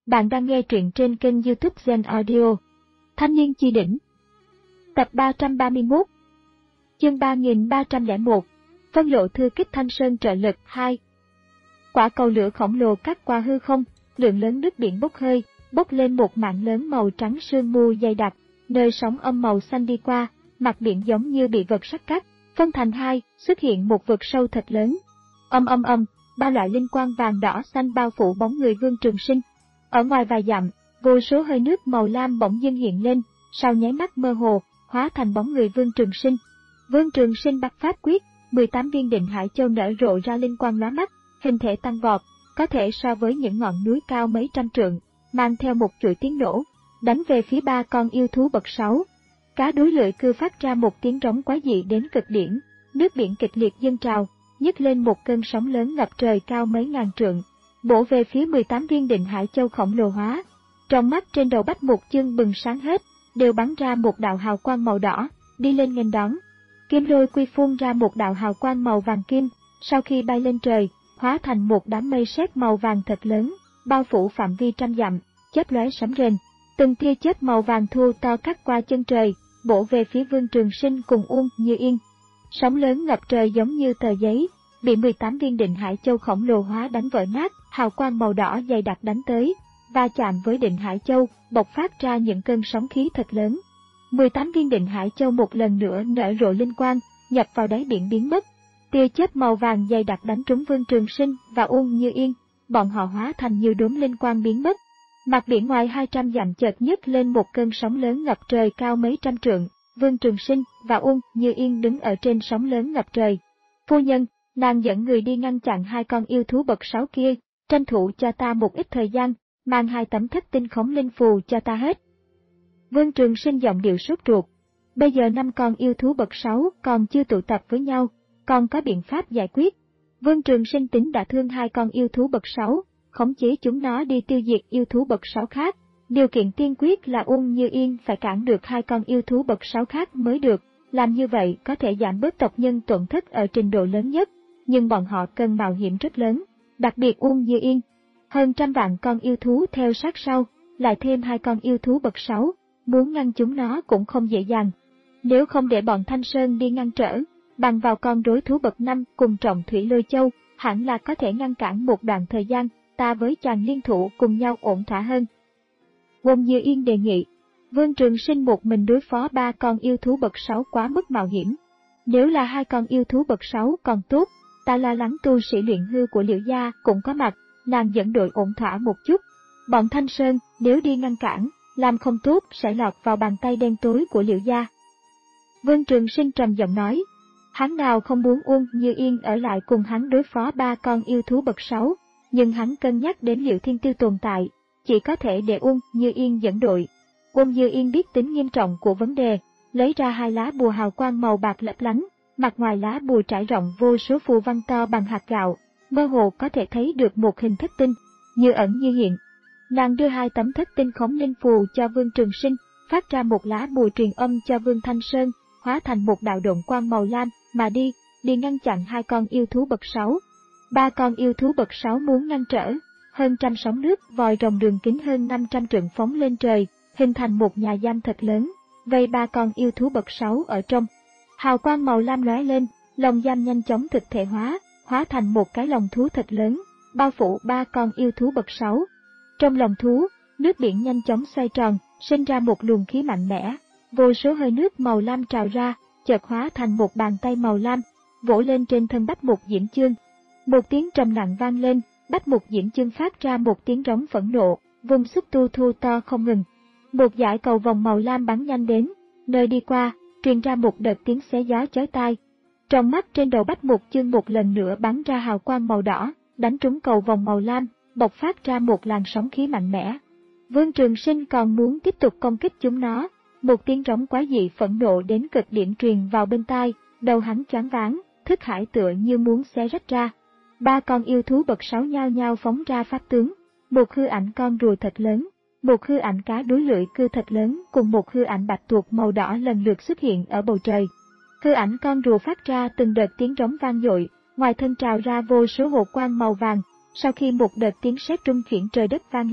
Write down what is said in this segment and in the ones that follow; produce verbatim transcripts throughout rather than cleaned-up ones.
Bạn đang nghe truyện trên kênh YouTube Zen Audio. Thanh niên chi đỉnh. Tập ba trăm ba mươi mốt. Chương ba nghìn ba trăm lẻ một. Phân lộ thư kích Thanh Sơn trợ lực hai. Quả cầu lửa khổng lồ cắt qua hư không, lượng lớn nước biển bốc hơi, bốc lên một mảng lớn màu trắng sương mù dày đặc, nơi sóng âm màu xanh đi qua, mặt biển giống như bị vật sắt cắt, phân thành hai, xuất hiện một vực sâu thật lớn. Âm âm âm, ba loại linh quang vàng đỏ xanh bao phủ bóng người Vương Trường Sinh. Ở ngoài vài dặm, vô số hơi nước màu lam bỗng dưng hiện lên, sau nháy mắt mơ hồ, hóa thành bóng người Vương Trường Sinh. Vương Trường Sinh bắt pháp quyết, mười tám viên định hải châu nở rộ ra linh quang lóa mắt, hình thể tăng vọt, có thể so với những ngọn núi cao mấy trăm trượng, mang theo một chuỗi tiếng nổ, đánh về phía ba con yêu thú bậc sáu. Cá đuối lưỡi cư phát ra một tiếng rống quái dị đến cực điểm, nước biển kịch liệt dâng trào, nhấc lên một cơn sóng lớn ngập trời cao mấy ngàn trượng, bổ về phía mười tám viên định hải châu khổng lồ hóa. Trong mắt trên đầu Bách Mục Chương bừng sáng hết, đều bắn ra một đạo hào quang màu đỏ, đi lên nghênh đón. Kim Lôi Quy phun ra một đạo hào quang màu vàng kim, sau khi bay lên trời, hóa thành một đám mây sét màu vàng thật lớn, bao phủ phạm vi trăm dặm, chớp lóe sấm rền. Từng tia chớp màu vàng thô to cắt qua chân trời, bổ về phía Vương Trường Sinh cùng Uông Như Yên. Sóng lớn ngập trời giống như tờ giấy, bị mười tám viên định hải châu khổng lồ hóa đánh vỡ nát, hào quang màu đỏ dày đặc đánh tới, va chạm với định hải châu, bộc phát ra những cơn sóng khí thật lớn. mười tám viên định hải châu một lần nữa nở rộ linh quang, nhập vào đáy biển biến mất. Tia chớp màu vàng dày đặc đánh trúng Vương Trường Sinh và Uông Như Yên, bọn họ hóa thành nhiều đốm linh quang biến mất. Mặt biển ngoài hai trăm dặm chợt nhấc lên một cơn sóng lớn ngập trời cao mấy trăm trượng. Vương Trường Sinh và Uông Như Yên đứng ở trên sóng lớn ngập trời. Phu nhân, nàng dẫn người đi ngăn chặn hai con yêu thú bậc sáu kia, tranh thủ cho ta một ít thời gian, mang hai tấm thất tinh khống linh phù cho ta hết. Vương Trường Sinh giọng điệu sốt ruột. Bây giờ năm con yêu thú bậc sáu còn chưa tụ tập với nhau, còn có biện pháp giải quyết. Vương Trường Sinh tính đã thương hai con yêu thú bậc sáu, khống chế chúng nó đi tiêu diệt yêu thú bậc sáu khác. Điều kiện tiên quyết là Uông Như Yên phải cản được hai con yêu thú bậc sáu khác mới được, làm như vậy có thể giảm bớt tộc nhân tổn thất ở trình độ lớn nhất, nhưng bọn họ cần mạo hiểm rất lớn, đặc biệt Uông Như Yên. Hơn trăm vạn con yêu thú theo sát sau, lại thêm hai con yêu thú bậc sáu, muốn ngăn chúng nó cũng không dễ dàng. Nếu không để bọn Thanh Sơn đi ngăn trở, bằng vào con đối thú bậc năm cùng Trọng Thủy Lôi Châu, hẳn là có thể ngăn cản một đoạn thời gian, ta với chàng liên thủ cùng nhau ổn thỏa hơn. Uông Như Yên đề nghị, Vương Trường Sinh một mình đối phó ba con yêu thú bậc sáu quá mức mạo hiểm. Nếu là hai con yêu thú bậc sáu còn tốt, ta lo lắng tu sĩ luyện hư của Liễu gia cũng có mặt, nàng dẫn đội ổn thỏa một chút. Bọn Thanh Sơn, nếu đi ngăn cản, làm không tốt sẽ lọt vào bàn tay đen tối của Liễu gia. Vương Trường Sinh trầm giọng nói, hắn nào không muốn Uông Như Yên ở lại cùng hắn đối phó ba con yêu thú bậc sáu, nhưng hắn cân nhắc đến Liễu Thiên Tiêu tồn tại, chỉ có thể để Uông Như Yên dẫn đội. Uông Như Yên biết tính nghiêm trọng của vấn đề, lấy ra hai lá bùa hào quang màu bạc lấp lánh, mặt ngoài lá bùa trải rộng vô số phù văn to bằng hạt gạo, mơ hồ có thể thấy được một hình thất tinh, như ẩn như hiện. Nàng đưa hai tấm thất tinh khống linh phù cho Vương Trường Sinh, phát ra một lá bùa truyền âm cho Vương Thanh Sơn, hóa thành một đạo độn quang màu lam mà đi, đi ngăn chặn hai con yêu thú bậc sáu. Ba con yêu thú bậc sáu muốn ngăn trở, hơn trăm sóng nước vòi rồng đường kính hơn năm trăm trượng phóng lên trời, hình thành một nhà giam thật lớn, vây ba con yêu thú bậc sáu ở trong. Hào quang màu lam lóe lên, lồng giam nhanh chóng thực thể hóa, hóa thành một cái lồng thú thật lớn, bao phủ ba con yêu thú bậc sáu. Trong lồng thú, nước biển nhanh chóng xoay tròn, sinh ra một luồng khí mạnh mẽ, vô số hơi nước màu lam trào ra, chợt hóa thành một bàn tay màu lam, vỗ lên trên thân Bách Mục Diễm Chương. Một tiếng trầm nặng vang lên, Bách Mục Diễm Chương phát ra một tiếng rống phẫn nộ, vùng xúc tu thu to không ngừng. Một dải cầu vòng màu lam bắn nhanh đến, nơi đi qua, truyền ra một đợt tiếng xé gió chói tai. Trong mắt trên đầu Bách Mục Chương một lần nữa bắn ra hào quang màu đỏ, đánh trúng cầu vòng màu lam, bộc phát ra một làn sóng khí mạnh mẽ. Vương Trường Sinh còn muốn tiếp tục công kích chúng nó, một tiếng rống quái dị phẫn nộ đến cực điểm truyền vào bên tai, đầu hắn choáng váng, thức hải tựa như muốn xé rách ra. Ba con yêu thú bậc sáu nhao nhao phóng ra pháp tướng, một hư ảnh con rùa thật lớn, một hư ảnh cá đuối lưỡi cưa thật lớn cùng một hư ảnh bạch tuộc màu đỏ lần lượt xuất hiện ở bầu trời. Hư ảnh con rùa phát ra từng đợt tiếng rống vang dội, ngoài thân trào ra vô số hồ quang màu vàng, sau khi một đợt tiếng sét rung chuyển trời đất vang lên,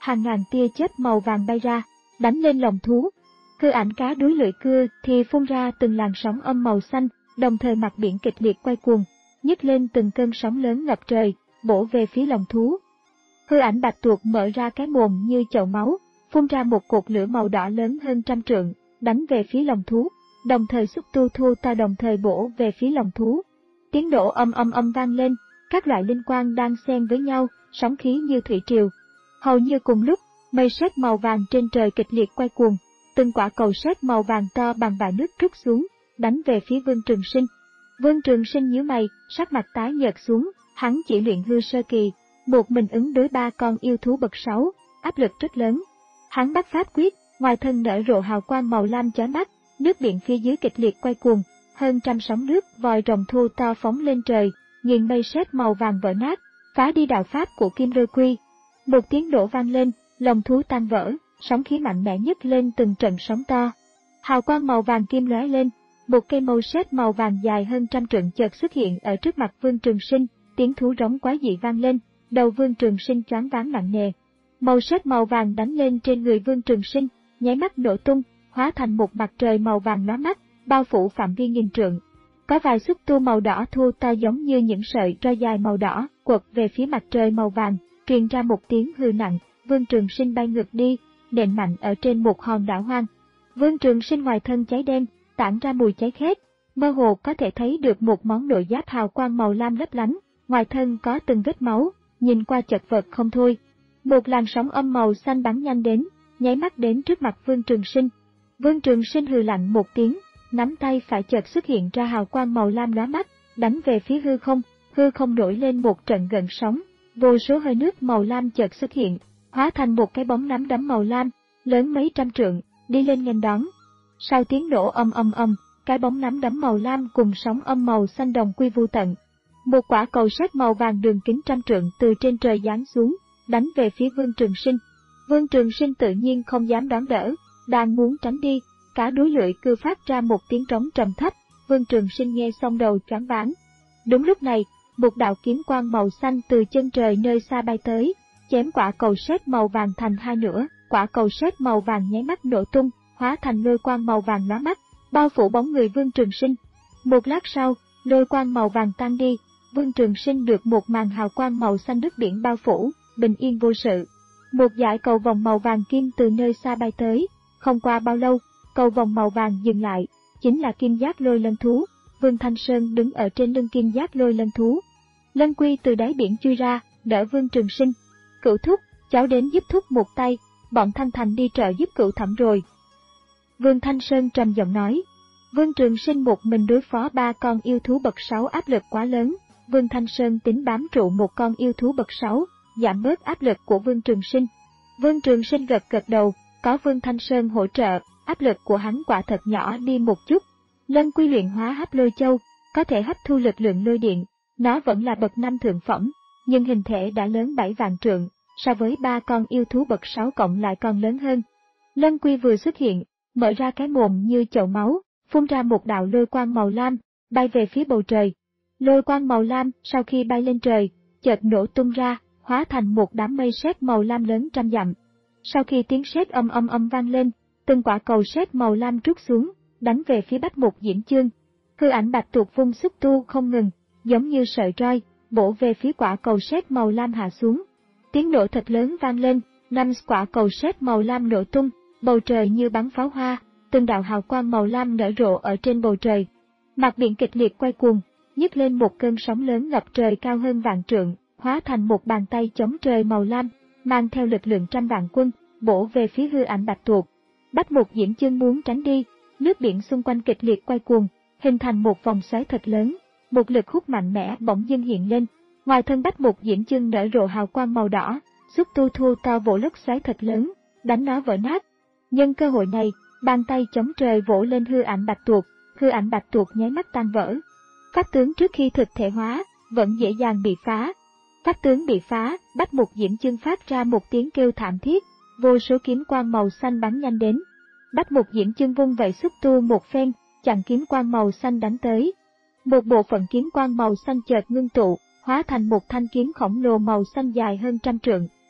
hàng ngàn tia chớp màu vàng bay ra, đánh lên lồng thú. Hư ảnh cá đuối lưỡi cưa thì phun ra từng làn sóng âm màu xanh, đồng thời mặt biển kịch liệt quay cuồng, nhấc lên từng cơn sóng lớn ngập trời, bổ về phía lồng thú. Hư ảnh bạch tuộc mở ra cái mồm như chậu máu, phun ra một cột lửa màu đỏ lớn hơn trăm trượng, đánh về phía lồng thú, đồng thời xúc tu thu ta đồng thời bổ về phía lồng thú. Tiếng nổ âm âm âm vang lên, các loại linh quang đang xen với nhau, sóng khí như thủy triều. Hầu như cùng lúc, mây sét màu vàng trên trời kịch liệt quay cuồng, từng quả cầu sét màu vàng to bằng bãi nước trút xuống, đánh về phía Vương Trường Sinh. Vương Trường Sinh nhíu mày, sắc mặt tái nhợt xuống, hắn chỉ luyện hư sơ kỳ, một mình ứng đối ba con yêu thú bậc sáu, áp lực rất lớn. Hắn bắt pháp quyết, ngoài thân nở rộ hào quang màu lam chói mắt, nước biển phía dưới kịch liệt quay cuồng, hơn trăm sóng nước vòi rồng thô to phóng lên trời, nghiền mây sét màu vàng vỡ nát, phá đi đạo pháp của Kim Rơ Quy. Một tiếng nổ vang lên, lồng thú tan vỡ, sóng khí mạnh mẽ nhấc lên từng trận sóng to. Hào quang màu vàng kim lóe lên, một cây mâu sét màu vàng dài hơn trăm trượng chợt xuất hiện ở trước mặt Vương Trường Sinh, tiếng thú rống quái dị vang lên, đầu Vương Trường Sinh choáng váng nặng nề. Mâu sét màu vàng đánh lên trên người Vương Trường Sinh, nháy mắt nổ tung, hóa thành một mặt trời màu vàng lóa mắt, bao phủ phạm vi nghìn trượng. Có vài xúc tu màu đỏ thô to giống như những sợi roi dài màu đỏ, quật về phía mặt trời màu vàng, truyền ra một tiếng hư nặng, Vương Trường Sinh bay ngược đi, nện mạnh ở trên một hòn đảo hoang. Vương Trường Sinh ngoài thân cháy đen, tản ra mùi cháy khét, mơ hồ có thể thấy được một món nội giáp hào quang màu lam lấp lánh, ngoài thân có từng vết máu, nhìn qua chật vật không thôi. Một làn sóng âm màu xanh bắn nhanh đến, nháy mắt đến trước mặt Vương Trường Sinh. Vương Trường Sinh hừ lạnh một tiếng, nắm tay phải chợt xuất hiện ra hào quang màu lam lóa mắt, đánh về phía hư không, hư không nổi lên một trận gợn sóng, vô số hơi nước màu lam chợt xuất hiện, hóa thành một cái bóng nắm đấm màu lam, lớn mấy trăm trượng, đi lên nghênh đón. Sau tiếng nổ âm âm âm, cái bóng nắm đấm màu lam cùng sóng âm màu xanh đồng quy vô tận. Một quả cầu sét màu vàng đường kính trăm trượng từ trên trời giáng xuống, đánh về phía Vương Trường Sinh. Vương Trường Sinh tự nhiên không dám đón đỡ, đang muốn tránh đi, cá đuối lưỡi cưa phát ra một tiếng trống trầm thấp, Vương Trường Sinh nghe xong đầu choáng váng. Đúng lúc này, một đạo kiếm quang màu xanh từ chân trời nơi xa bay tới, chém quả cầu sét màu vàng thành hai nửa, quả cầu sét màu vàng nháy mắt nổ tung, hóa thành lôi quang màu vàng lóa mắt, bao phủ bóng người Vương Trường Sinh. Một lát sau, lôi quang màu vàng tan đi, Vương Trường Sinh được một màn hào quang màu xanh nước biển bao phủ, bình yên vô sự. Một dải cầu vòng màu vàng kim từ nơi xa bay tới, không qua bao lâu, cầu vòng màu vàng dừng lại, chính là kim giác lôi lân thú. Vương Thanh Sơn đứng ở trên lưng kim giác lôi lân thú. Lân Quy từ đáy biển chui ra, đỡ Vương Trường Sinh. Cửu thúc, cháu đến giúp thúc một tay, bọn Thanh Thành đi trợ giúp cửu thẩm rồi. Vương Thanh Sơn trầm giọng nói. Vương Trường Sinh một mình đối phó ba con yêu thú bậc sáu áp lực quá lớn, Vương Thanh Sơn tính bám trụ một con yêu thú bậc sáu, giảm bớt áp lực của Vương Trường Sinh. Vương Trường Sinh gật gật đầu, có Vương Thanh Sơn hỗ trợ, áp lực của hắn quả thật nhỏ đi một chút. Lân Quy luyện hóa hấp lôi châu, có thể hấp thu lực lượng lôi điện, nó vẫn là bậc năm thượng phẩm, nhưng hình thể đã lớn bảy vạn trượng, so với ba con yêu thú bậc sáu cộng lại còn lớn hơn. Lân Quy vừa xuất hiện, mở ra cái mồm như chậu máu, phun ra một đạo lôi quang màu lam, bay về phía bầu trời. Lôi quang màu lam sau khi bay lên trời, chợt nổ tung ra, hóa thành một đám mây sét màu lam lớn trăm dặm. Sau khi tiếng sét âm âm âm vang lên, từng quả cầu sét màu lam trút xuống, đánh về phía Bách Mục Diễm Chương. Hư ảnh bạch tuộc vung xúc tu không ngừng, giống như sợi roi, bổ về phía quả cầu sét màu lam hạ xuống. Tiếng nổ thật lớn vang lên, năm quả cầu sét màu lam nổ tung, bầu trời như bắn pháo hoa, từng đạo hào quang màu lam nở rộ ở trên bầu trời. Mặt biển kịch liệt quay cuồng, nhấc lên một cơn sóng lớn ngập trời cao hơn vạn trượng, hóa thành một bàn tay chống trời màu lam, mang theo lực lượng trăm vạn quân, bổ về phía hư ảnh bạch tuộc. Bách Mục Diễm Chương muốn tránh đi, nước biển xung quanh kịch liệt quay cuồng, hình thành một vòng xoáy thật lớn, một lực hút mạnh mẽ bỗng dưng hiện lên. Ngoài thân Bách Mục Diễm Chương nở rộ hào quang màu đỏ, xúc tu thu to vỗ lốc xoáy thật lớn, đánh nó vỡ nát. Nhân cơ hội này, bàn tay chống trời vỗ lên hư ảnh bạch tuộc, hư ảnh bạch tuộc nháy mắt tan vỡ. Pháp tướng trước khi thực thể hóa, vẫn dễ dàng bị phá. Pháp tướng bị phá, Bách Mục Diễm Chương phát ra một tiếng kêu thảm thiết, vô số kiếm quang màu xanh bắn nhanh đến. Bách Mục Diễm Chương vung vậy xúc tu một phen, chặn kiếm quang màu xanh đánh tới. Một bộ phận kiếm quang màu xanh chợt ngưng tụ, hóa thành một thanh kiếm khổng lồ màu xanh dài hơn trăm trượng,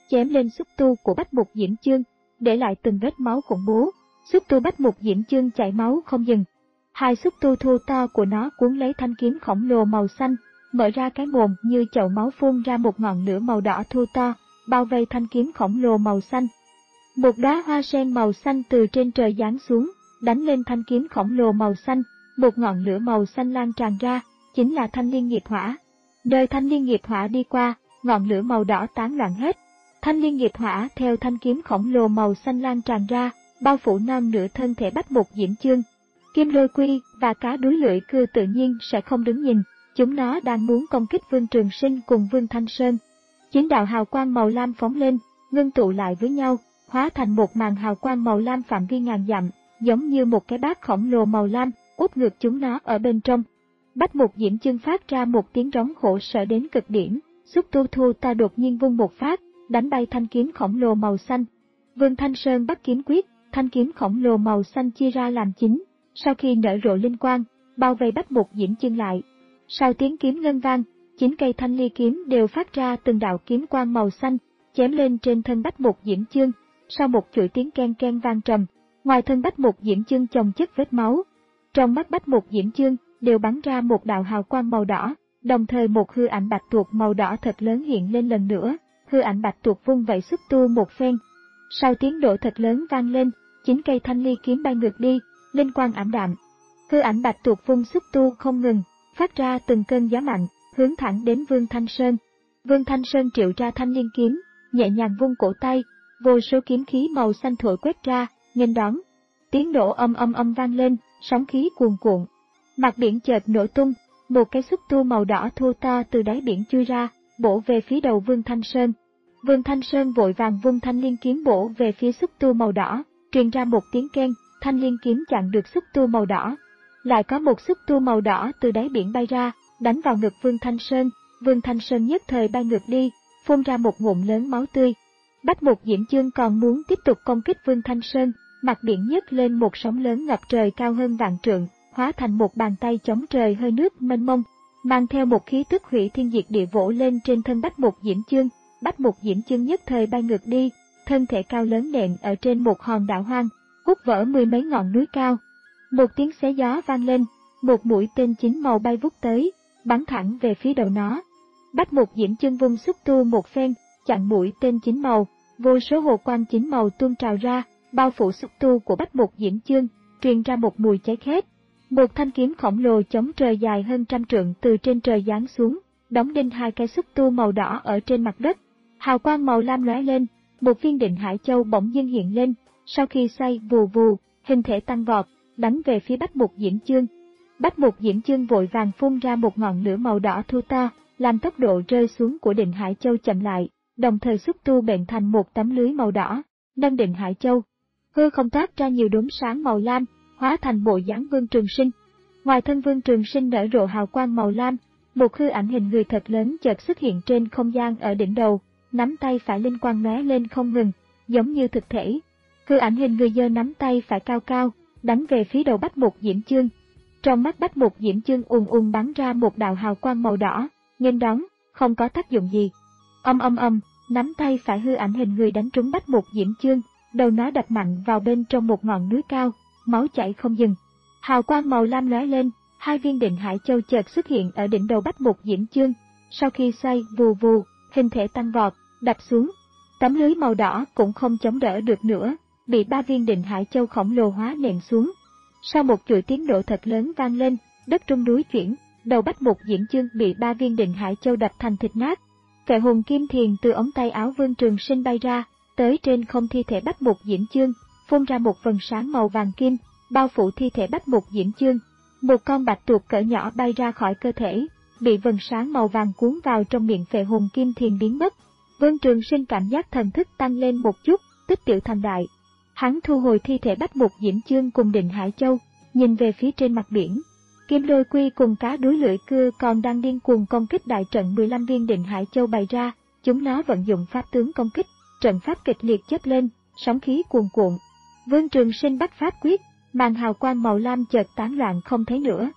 chém lên xúc tu của Bách Mục Diễm Chương, để lại từng vết máu khủng bố. Xúc tu Bách Mục Diễm Chương chảy máu không dừng. Hai xúc tu thô to của nó cuốn lấy thanh kiếm khổng lồ màu xanh, mở ra cái mồm như chậu máu phun ra một ngọn lửa màu đỏ thô to, bao vây thanh kiếm khổng lồ màu xanh. Một đóa hoa sen màu xanh từ trên trời giáng xuống, đánh lên thanh kiếm khổng lồ màu xanh, một ngọn lửa màu xanh lan tràn ra, chính là thanh liên nghiệp hỏa. Nơi thanh liên nghiệp hỏa đi qua, ngọn lửa màu đỏ tán loạn hết. Thanh liên nghiệp hỏa theo thanh kiếm khổng lồ màu xanh lan tràn ra, bao phủ non nửa thân thể Bách Mục Diễm Chương. Kim Lôi Quy và cá đuối lưỡi cưa tự nhiên sẽ không đứng nhìn, chúng nó đang muốn công kích Vương Trường Sinh cùng Vương Thanh Sơn. Chín đạo hào quang màu lam phóng lên, ngưng tụ lại với nhau, hóa thành một màn hào quang màu lam phạm vi ngàn dặm, giống như một cái bát khổng lồ màu lam, úp ngược chúng nó ở bên trong. Bách Mục Diễm Chương phát ra một tiếng rống khổ sở đến cực điểm, xúc tu thu ta đột nhiên vung một phát, đánh bay thanh kiếm khổng lồ màu xanh. Vương Thanh Sơn bắt kiếm quyết, thanh kiếm khổng lồ màu xanh chia ra làm chín, sau khi nở rộ linh quang, bao vây Bách Mục Diễm Chương lại. Sau tiếng kiếm ngân vang, chín cây thanh ly kiếm đều phát ra từng đạo kiếm quang màu xanh, chém lên trên thân Bách Mục Diễm Chương. Sau một chuỗi tiếng ken ken vang trầm, ngoài thân Bách Mục Diễm Chương chồng chất vết máu. Trong mắt Bách Mục Diễm Chương đều bắn ra một đạo hào quang màu đỏ, đồng thời một hư ảnh bạch tuộc màu đỏ thật lớn hiện lên lần nữa. Hư ảnh bạch tuộc vung vẩy xúc tu một phen. Sau tiếng nổ thật lớn vang lên, chín cây thanh ly kiếm bay ngược đi, linh quang ảm đạm. Hư ảnh bạch tuộc vung xúc tu không ngừng, phát ra từng cơn gió mạnh, hướng thẳng đến Vương Thanh Sơn. Vương Thanh Sơn triệu ra thanh liên kiếm, nhẹ nhàng vung cổ tay, vô số kiếm khí màu xanh thổi quét ra, nghênh đón. Tiếng nổ âm âm âm vang lên, sóng khí cuồn cuộn. Mặt biển chợt nổ tung, một cái xúc tu màu đỏ thô to từ đáy biển chui ra, bổ về phía đầu Vương Thanh Sơn. Vương Thanh Sơn vội vàng vung thanh liên kiếm bổ về phía xúc tu màu đỏ, truyền ra một tiếng keng, thanh liên kiếm chặn được xúc tu màu đỏ. Lại có một xúc tu màu đỏ từ đáy biển bay ra, đánh vào ngực Vương Thanh Sơn. Vương Thanh Sơn nhất thời bay ngược đi, phun ra một ngụm lớn máu tươi. Bách Mục Diễm Chương còn muốn tiếp tục công kích Vương Thanh Sơn, mặt biển nhấc lên một sóng lớn ngập trời cao hơn vạn trượng, hóa thành một bàn tay chống trời hơi nước mênh mông, mang theo một khí tức hủy thiên diệt địa vỗ lên trên thân Bách Mục Diễm Chương. Bách Mục Diễm Chương nhất thời bay ngược đi, thân thể cao lớn nện ở trên một hòn đảo hoang, hút vỡ mười mấy ngọn núi cao. Một tiếng xé gió vang lên, một mũi tên chín màu bay vút tới, bắn thẳng về phía đầu nó. Bách Mục Diễm Chương vung xúc tu một phen, chặn mũi tên chín màu, vô số hồ quang chín màu tuôn trào ra, bao phủ xúc tu của Bách Mục Diễm Chương, truyền ra một mùi cháy khét. Một thanh kiếm khổng lồ chống trời dài hơn trăm trượng từ trên trời giáng xuống, đóng đinh hai cái xúc tu màu đỏ ở trên mặt đất. Hào quang màu lam lóe lên, một viên định hải châu bỗng dưng hiện lên, sau khi xoay vù vù, hình thể tăng vọt, đánh về phía Bách Mục Diễm Chương. Bách Mục Diễm Chương vội vàng phun ra một ngọn lửa màu đỏ thu to, làm tốc độ rơi xuống của định hải châu chậm lại, đồng thời xúc tu bệnh thành một tấm lưới màu đỏ, nâng định hải châu. Hư không toát ra nhiều đốm sáng màu lam, hóa thành bộ dáng Vương Trường Sinh. Ngoài thân Vương Trường Sinh nở rộ hào quang màu lam, một hư ảnh hình người thật lớn chợt xuất hiện trên không gian ở đỉnh đầu, nắm tay phải linh quang lóe lên không ngừng, giống như thực thể. Hư ảnh hình người giơ nắm tay phải cao cao, đánh về phía đầu Bách Mục Diễm Chương. Trong mắt Bách Mục Diễm Chương ùn ùn bắn ra một đạo hào quang màu đỏ, nghênh đón, không có tác dụng gì. Âm âm âm, nắm tay phải hư ảnh hình người đánh trúng Bách Mục Diễm Chương, đầu nó đập mạnh vào bên trong một ngọn núi cao, máu chảy không dừng. Hào quang màu lam lóe lên, hai viên định hải châu chợt xuất hiện ở đỉnh đầu Bách Mục Diễm Chương, sau khi xoay vù vù, hình thể tăng vọt, đập xuống. Tấm lưới màu đỏ cũng không chống đỡ được nữa, bị ba viên định hải châu khổng lồ hóa nện xuống. Sau một chuỗi tiếng nổ thật lớn vang lên, đất rung núi chuyển, đầu Bách Mục Diễm Chương bị ba viên định hải châu đập thành thịt nát. Phệ hồn kim thiền từ ống tay áo Vương Trường Sinh bay ra, tới trên không thi thể Bách Mục Diễm Chương, phun ra một vầng sáng màu vàng kim, bao phủ thi thể Bách Mục Diễm Chương. Một con bạch tuộc cỡ nhỏ bay ra khỏi cơ thể, bị vầng sáng màu vàng cuốn vào trong miệng phệ hồn kim thiền biến mất. Vương Trường Sinh cảm giác thần thức tăng lên một chút, tích tiểu thành đại. Hắn thu hồi thi thể Bách Mục Diễm Chương cùng định hải châu, nhìn về phía trên mặt biển. Kim Lôi Quy cùng cá đuối lưỡi cưa còn đang điên cuồng công kích đại trận mười lăm viên định hải châu bày ra, chúng nó vận dụng pháp tướng công kích, trận pháp kịch liệt chớp lên, sóng khí cuồn cuộn. Vương Trường Sinh bắt pháp quyết, màn hào quang màu lam chợt tán loạn không thấy nữa.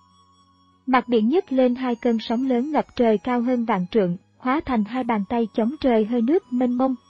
Mặt biển nhấc lên hai cơn sóng lớn ngập trời cao hơn vạn trượng, hóa thành hai bàn tay chống trời hơi nước mênh mông,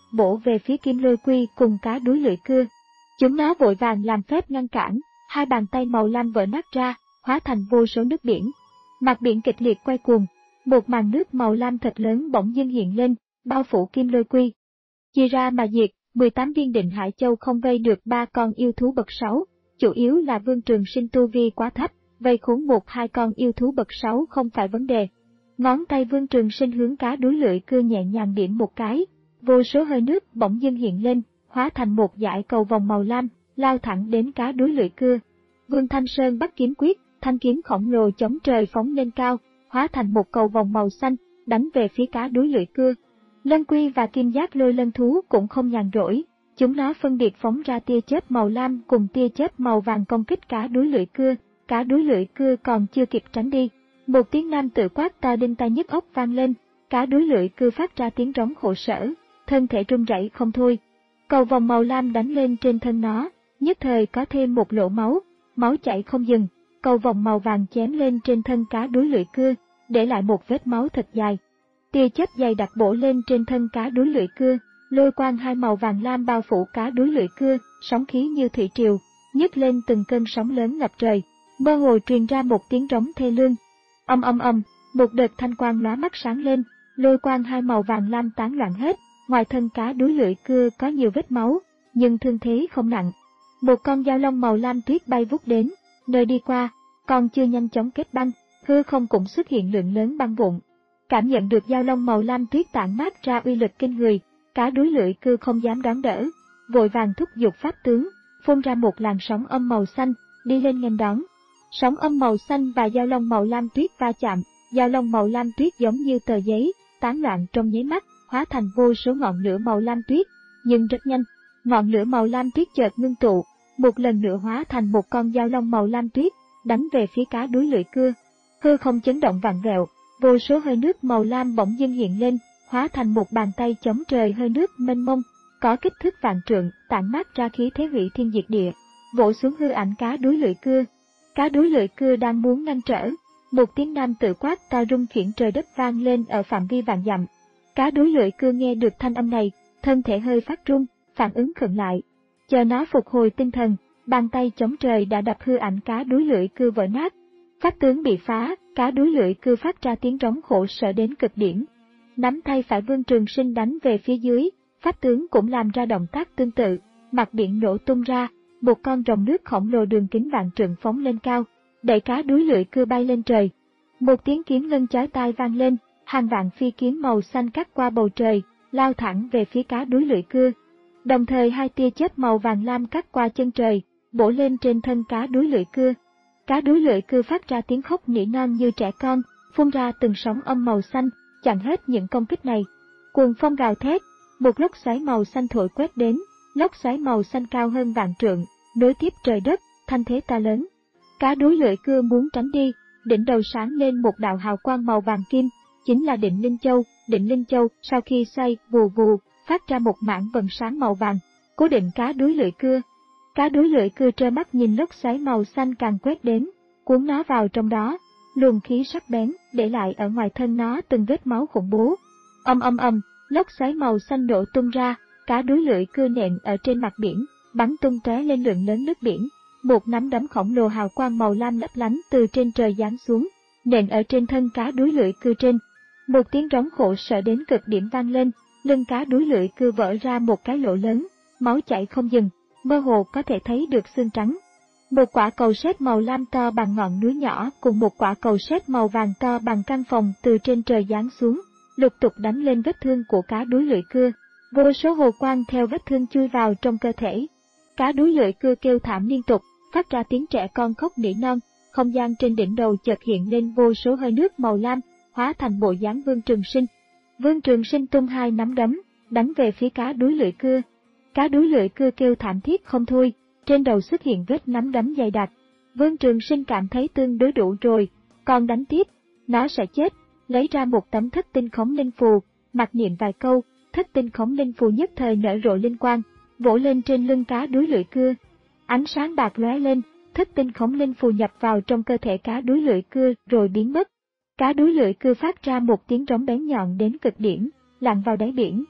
bổ về phía kim lôi quy cùng cá đuối lưỡi cưa. Chúng nó vội vàng làm phép ngăn cản, hai bàn tay màu lam vỡ nát ra, hóa thành vô số nước biển. Mặt biển kịch liệt quay cuồng, một màn nước màu lam thật lớn bỗng dưng hiện lên, bao phủ kim lôi quy. Chia ra mà diệt, mười tám viên Định Hải Châu không vây được ba con yêu thú bậc sáu, chủ yếu là Vương Trường Sinh tu vi quá thấp, vây khốn một hai con yêu thú bậc sáu không phải vấn đề. Ngón tay Vương Trường Sinh hướng cá đuối lưỡi cưa nhẹ nhàng điểm một cái, vô số hơi nước bỗng dưng hiện lên, hóa thành một dải cầu vòng màu lam, lao thẳng đến cá đuối lưỡi cưa. Vương Thanh Sơn bắt kiếm quyết, thanh kiếm khổng lồ chống trời phóng lên cao, hóa thành một cầu vòng màu xanh, đánh về phía cá đuối lưỡi cưa. Lân Quy và Kim Giác Lôi Lân thú cũng không nhàn rỗi, chúng nó phân biệt phóng ra tia chớp màu lam cùng tia chớp màu vàng công kích cá đuối lưỡi cưa. Cá đuối lưỡi cưa còn chưa kịp tránh đi, một tiếng nam tự quát to đinh tai nhức óc vang lên, cá đuối lưỡi cưa phát ra tiếng rống khổ sở, thân thể run rẩy không thôi. Cầu vòng màu lam đánh lên trên thân nó, nhất thời có thêm một lỗ máu, máu chảy không dừng. Cầu vòng màu vàng chém lên trên thân cá đuối lưỡi cưa, để lại một vết máu thật dài. Tia chớp dày đặc bổ lên trên thân cá đuối lưỡi cưa, lôi quang hai màu vàng lam bao phủ cá đuối lưỡi cưa, sóng khí như thủy triều, nhấc lên từng cơn sóng lớn ngập trời, mơ hồ truyền ra một tiếng rống thê lương. Âm âm âm, một đợt thanh quang lóa mắt sáng lên, lôi quang hai màu vàng lam tán loạn hết, ngoài thân cá đuối lưỡi cưa có nhiều vết máu, nhưng thương thế không nặng. Một con dao long màu lam tuyết bay vút đến, nơi đi qua, còn chưa nhanh chóng kết băng, hư không cũng xuất hiện lượng lớn băng vụn. Cảm nhận được dao long màu lam tuyết tản mát ra uy lực kinh người, cá đuối lưỡi cưa không dám đón đỡ, vội vàng thúc giục pháp tướng, phun ra một làn sóng âm màu xanh, đi lên nghênh đón. Sóng âm màu xanh và dao long màu lam tuyết va chạm, dao long màu lam tuyết giống như tờ giấy, tán loạn trong nháy mắt, hóa thành vô số ngọn lửa màu lam tuyết, nhưng rất nhanh, ngọn lửa màu lam tuyết chợt ngưng tụ, một lần nữa hóa thành một con dao long màu lam tuyết, đánh về phía cá đuối lưỡi cưa. Hư không chấn động vặn vẹo, vô số hơi nước màu lam bỗng dưng hiện lên, hóa thành một bàn tay chống trời hơi nước mênh mông, có kích thước vạn trượng, tản mát ra khí thế hủy thiên diệt địa, vỗ xuống hư ảnh cá đuối lưỡi cưa. Cá đuối lưỡi cưa đang muốn ngăn trở, một tiếng nam tự quát to rung chuyển trời đất vang lên ở phạm vi vạn dặm. Cá đuối lưỡi cưa nghe được thanh âm này, thân thể hơi phát run, phản ứng khựng lại. Chờ nó phục hồi tinh thần, bàn tay chống trời đã đập hư ảnh cá đuối lưỡi cưa vỡ nát. Pháp tướng bị phá, cá đuối lưỡi cưa phát ra tiếng rống khổ sở đến cực điểm. Nắm tay phải Vương Trường Sinh đánh về phía dưới, pháp tướng cũng làm ra động tác tương tự, mặt biển nổ tung ra, một con rồng nước khổng lồ đường kính vạn trượng phóng lên cao, đẩy cá đuối lưỡi cưa bay lên trời. Một tiếng kiếm ngân chói tai vang lên, hàng vạn phi kiếm màu xanh cắt qua bầu trời, lao thẳng về phía cá đuối lưỡi cưa. Đồng thời hai tia chớp màu vàng lam cắt qua chân trời, bổ lên trên thân cá đuối lưỡi cưa. Cá đuối lưỡi cưa phát ra tiếng khóc nỉ non như trẻ con, phun ra từng sóng âm màu xanh, chặn hết những công kích này. Cuồng phong gào thét, một lốc xoáy màu xanh thổi quét đến, lốc xoáy màu xanh cao hơn vạn trượng, nối tiếp trời đất, thanh thế to lớn. Cá đuối lưỡi cưa muốn tránh đi, đỉnh đầu sáng lên một đạo hào quang màu vàng kim, chính là Định Linh Châu. Định Linh Châu sau khi xoay vù vù, phát ra một mảng vầng sáng màu vàng, cố định cá đuối lưỡi cưa. Cá đuối lưỡi cưa trơ mắt nhìn lốc xoáy màu xanh càng quét đến, cuốn nó vào trong đó, luồng khí sắc bén để lại ở ngoài thân nó từng vết máu khủng bố. Âm âm âm, lốc xoáy màu xanh nổ tung ra, cá đuối lưỡi cưa nện ở trên mặt biển, bắn tung tóe lên lượng lớn nước biển. Một nắm đấm khổng lồ hào quang màu lam lấp lánh từ trên trời giáng xuống, nện ở trên thân cá đuối lưỡi cưa trên. Một tiếng rống khổ sở đến cực điểm vang lên, lưng cá đuối lưỡi cưa vỡ ra một cái lỗ lớn, máu chảy không dừng, mơ hồ có thể thấy được xương trắng. Một quả cầu sét màu lam to bằng ngọn núi nhỏ cùng một quả cầu sét màu vàng to bằng căn phòng từ trên trời giáng xuống, lục tục đánh lên vết thương của cá đuối lưỡi cưa. Vô số hồ quang theo vết thương chui vào trong cơ thể. Cá đuối lưỡi cưa kêu thảm liên tục, phát ra tiếng trẻ con khóc nỉ non. Không gian trên đỉnh đầu chợt hiện lên vô số hơi nước màu lam, hóa thành bộ dáng Vương Trường Sinh. Vương Trường Sinh tung hai nắm đấm, đánh về phía cá đuối lưỡi cưa. Cá đuối lưỡi cưa kêu thảm thiết không thôi, trên đầu xuất hiện vết nắm đấm dày đặc. Vương Trường Sinh cảm thấy tương đối đủ rồi, còn đánh tiếp, nó sẽ chết. Lấy ra một tấm thất tinh khống linh phù, mặc niệm vài câu, thất tinh khống linh phù nhất thời nở rộ linh quang, vỗ lên trên lưng cá đuối lưỡi cưa. Ánh sáng bạc lóe lên, thất tinh khống linh phù nhập vào trong cơ thể cá đuối lưỡi cưa rồi biến mất. Cá đuối lưỡi cưa phát ra một tiếng rống bén nhọn đến cực điểm, lặn vào đáy biển.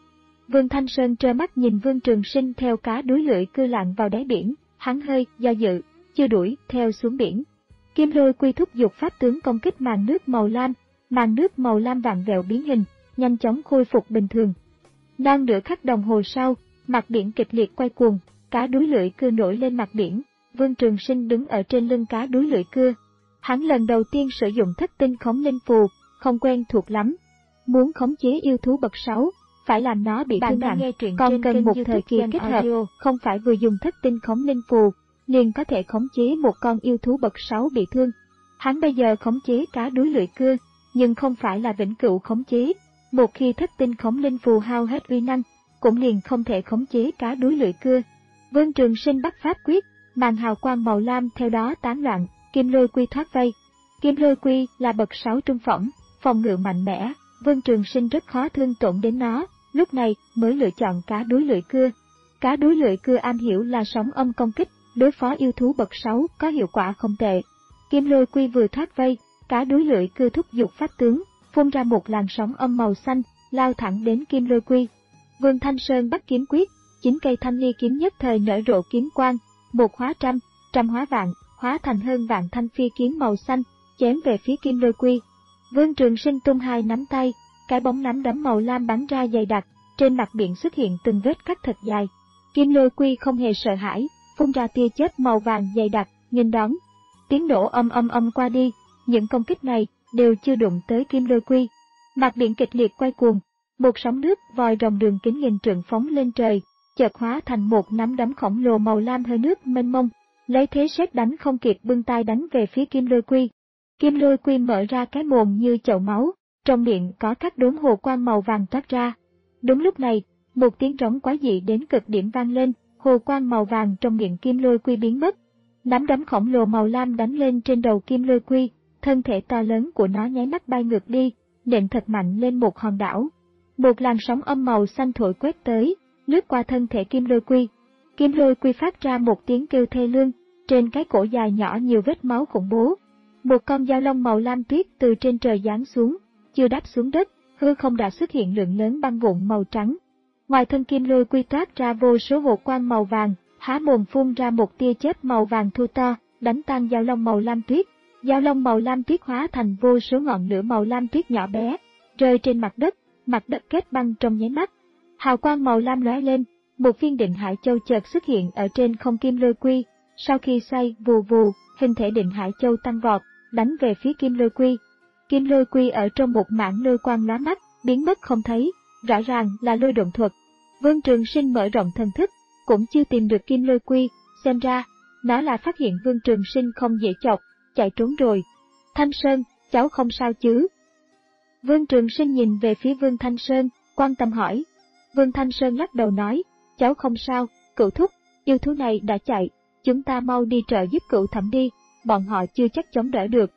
Vương Thanh Sơn trơ mắt nhìn Vương Trường Sinh theo cá đuối lưỡi cưa lặn vào đáy biển, hắn hơi do dự, chưa đuổi theo xuống biển. Kim Lôi Quy thúc giục pháp tướng công kích màn nước màu lam, màn nước màu lam vặn vẹo biến hình, nhanh chóng khôi phục bình thường. Non nửa khắc đồng hồ sau, mặt biển kịch liệt quay cuồng, cá đuối lưỡi cưa nổi lên mặt biển. Vương Trường Sinh đứng ở trên lưng cá đuối lưỡi cưa. Hắn lần đầu tiên sử dụng thất tinh khống linh phù, không quen thuộc lắm. Muốn khống chế yêu thú bậc sáu, phải làm nó bị thương nặng, còn cần một thời kỳ kết hợp, không phải vừa dùng thất tinh khống linh phù, liền có thể khống chế một con yêu thú bậc sáu bị thương. Hắn bây giờ khống chế cá đuối lưỡi cưa, nhưng không phải là vĩnh cửu khống chế. Một khi thất tinh khống linh phù hao hết uy năng, cũng liền không thể khống chế cá đuối lưỡi cưa. Vương Trường Sinh bắt pháp quyết, màn hào quang màu lam theo đó tán loạn, Kim Lôi Quy thoát vây. Kim Lôi Quy là bậc sáu trung phẩm, phòng ngự mạnh mẽ, Vương Trường Sinh rất khó thương tổn đến nó, lúc này mới lựa chọn cá đuối lưỡi cưa. Cá đuối lưỡi cưa am hiểu là sóng âm công kích, đối phó yêu thú bậc sáu có hiệu quả không tệ. Kim Lôi Quy vừa thoát vây, cá đuối lưỡi cưa thúc giục pháp tướng, phun ra một làn sóng âm màu xanh, lao thẳng đến Kim Lôi Quy. Vương Thanh Sơn bắt kiếm quyết, chín cây thanh ly kiếm nhất thời nở rộ kiếm quang, một hóa trăm, trăm hóa vạn, hóa thành hơn vạn thanh phi kiếm màu xanh, chém về phía Kim Lôi Quy. Vương Trường Sinh tung hai nắm tay, cái bóng nắm đấm màu lam bắn ra dày đặc, trên mặt biển xuất hiện từng vết cắt thật dài. Kim Lôi Quy không hề sợ hãi, phun ra tia chớp màu vàng dày đặc, nghênh đón. Tiếng nổ âm âm âm qua đi, những công kích này đều chưa đụng tới Kim Lôi Quy. Mặt biển kịch liệt quay cuồng, một sóng nước vòi rồng đường kính nghìn trượng phóng lên trời, chợt hóa thành một nắm đấm khổng lồ màu lam hơi nước mênh mông, lấy thế sét đánh không kịp bưng tay đánh về phía Kim Lôi Quy. Kim Lôi Quy mở ra cái mồm như chậu máu, trong miệng có các đốm hồ quang màu vàng toát ra. Đúng lúc này, một tiếng rống quái dị đến cực điểm vang lên, hồ quang màu vàng trong miệng Kim Lôi Quy biến mất. Nắm đấm khổng lồ màu lam đánh lên trên đầu Kim Lôi Quy, thân thể to lớn của nó nháy mắt bay ngược đi, nện thật mạnh lên một hòn đảo. Một làn sóng âm màu xanh thổi quét tới, lướt qua thân thể Kim Lôi Quy. Kim Lôi Quy phát ra một tiếng kêu thê lương, trên cái cổ dài nhỏ nhiều vết máu khủng bố. Một con dao long màu lam tuyết từ trên trời giáng xuống, chưa đáp xuống đất, hư không đã xuất hiện lượng lớn băng vụn màu trắng. Ngoài thân Kim Lôi Quy toát ra vô số hồ quang màu vàng, há mồm phun ra một tia chớp màu vàng thu to, đánh tan dao long màu lam tuyết. Dao long màu lam tuyết hóa thành vô số ngọn lửa màu lam tuyết nhỏ bé, rơi trên mặt đất, mặt đất kết băng trong nháy mắt. Hào quang màu lam lóe lên, một viên định hải châu chợt xuất hiện ở trên không Kim Lôi Quy, sau khi xoay vù vù, hình thể định hải châu tăng vọt, đánh về phía Kim Lôi Quy. Kim Lôi Quy ở trong một mảng lôi quang lóa mắt, biến mất không thấy, rõ ràng là lôi động thuật. Vương Trường Sinh mở rộng thần thức, cũng chưa tìm được Kim Lôi Quy, xem ra, nó là phát hiện Vương Trường Sinh không dễ chọc, chạy trốn rồi. Thanh Sơn, cháu không sao chứ? Vương Trường Sinh nhìn về phía Vương Thanh Sơn, quan tâm hỏi. Vương Thanh Sơn lắc đầu nói, cháu không sao, cửu thúc, yêu thú này đã chạy, chúng ta mau đi trợ giúp cửu thẩm đi, bọn họ chưa chắc chống đỡ được.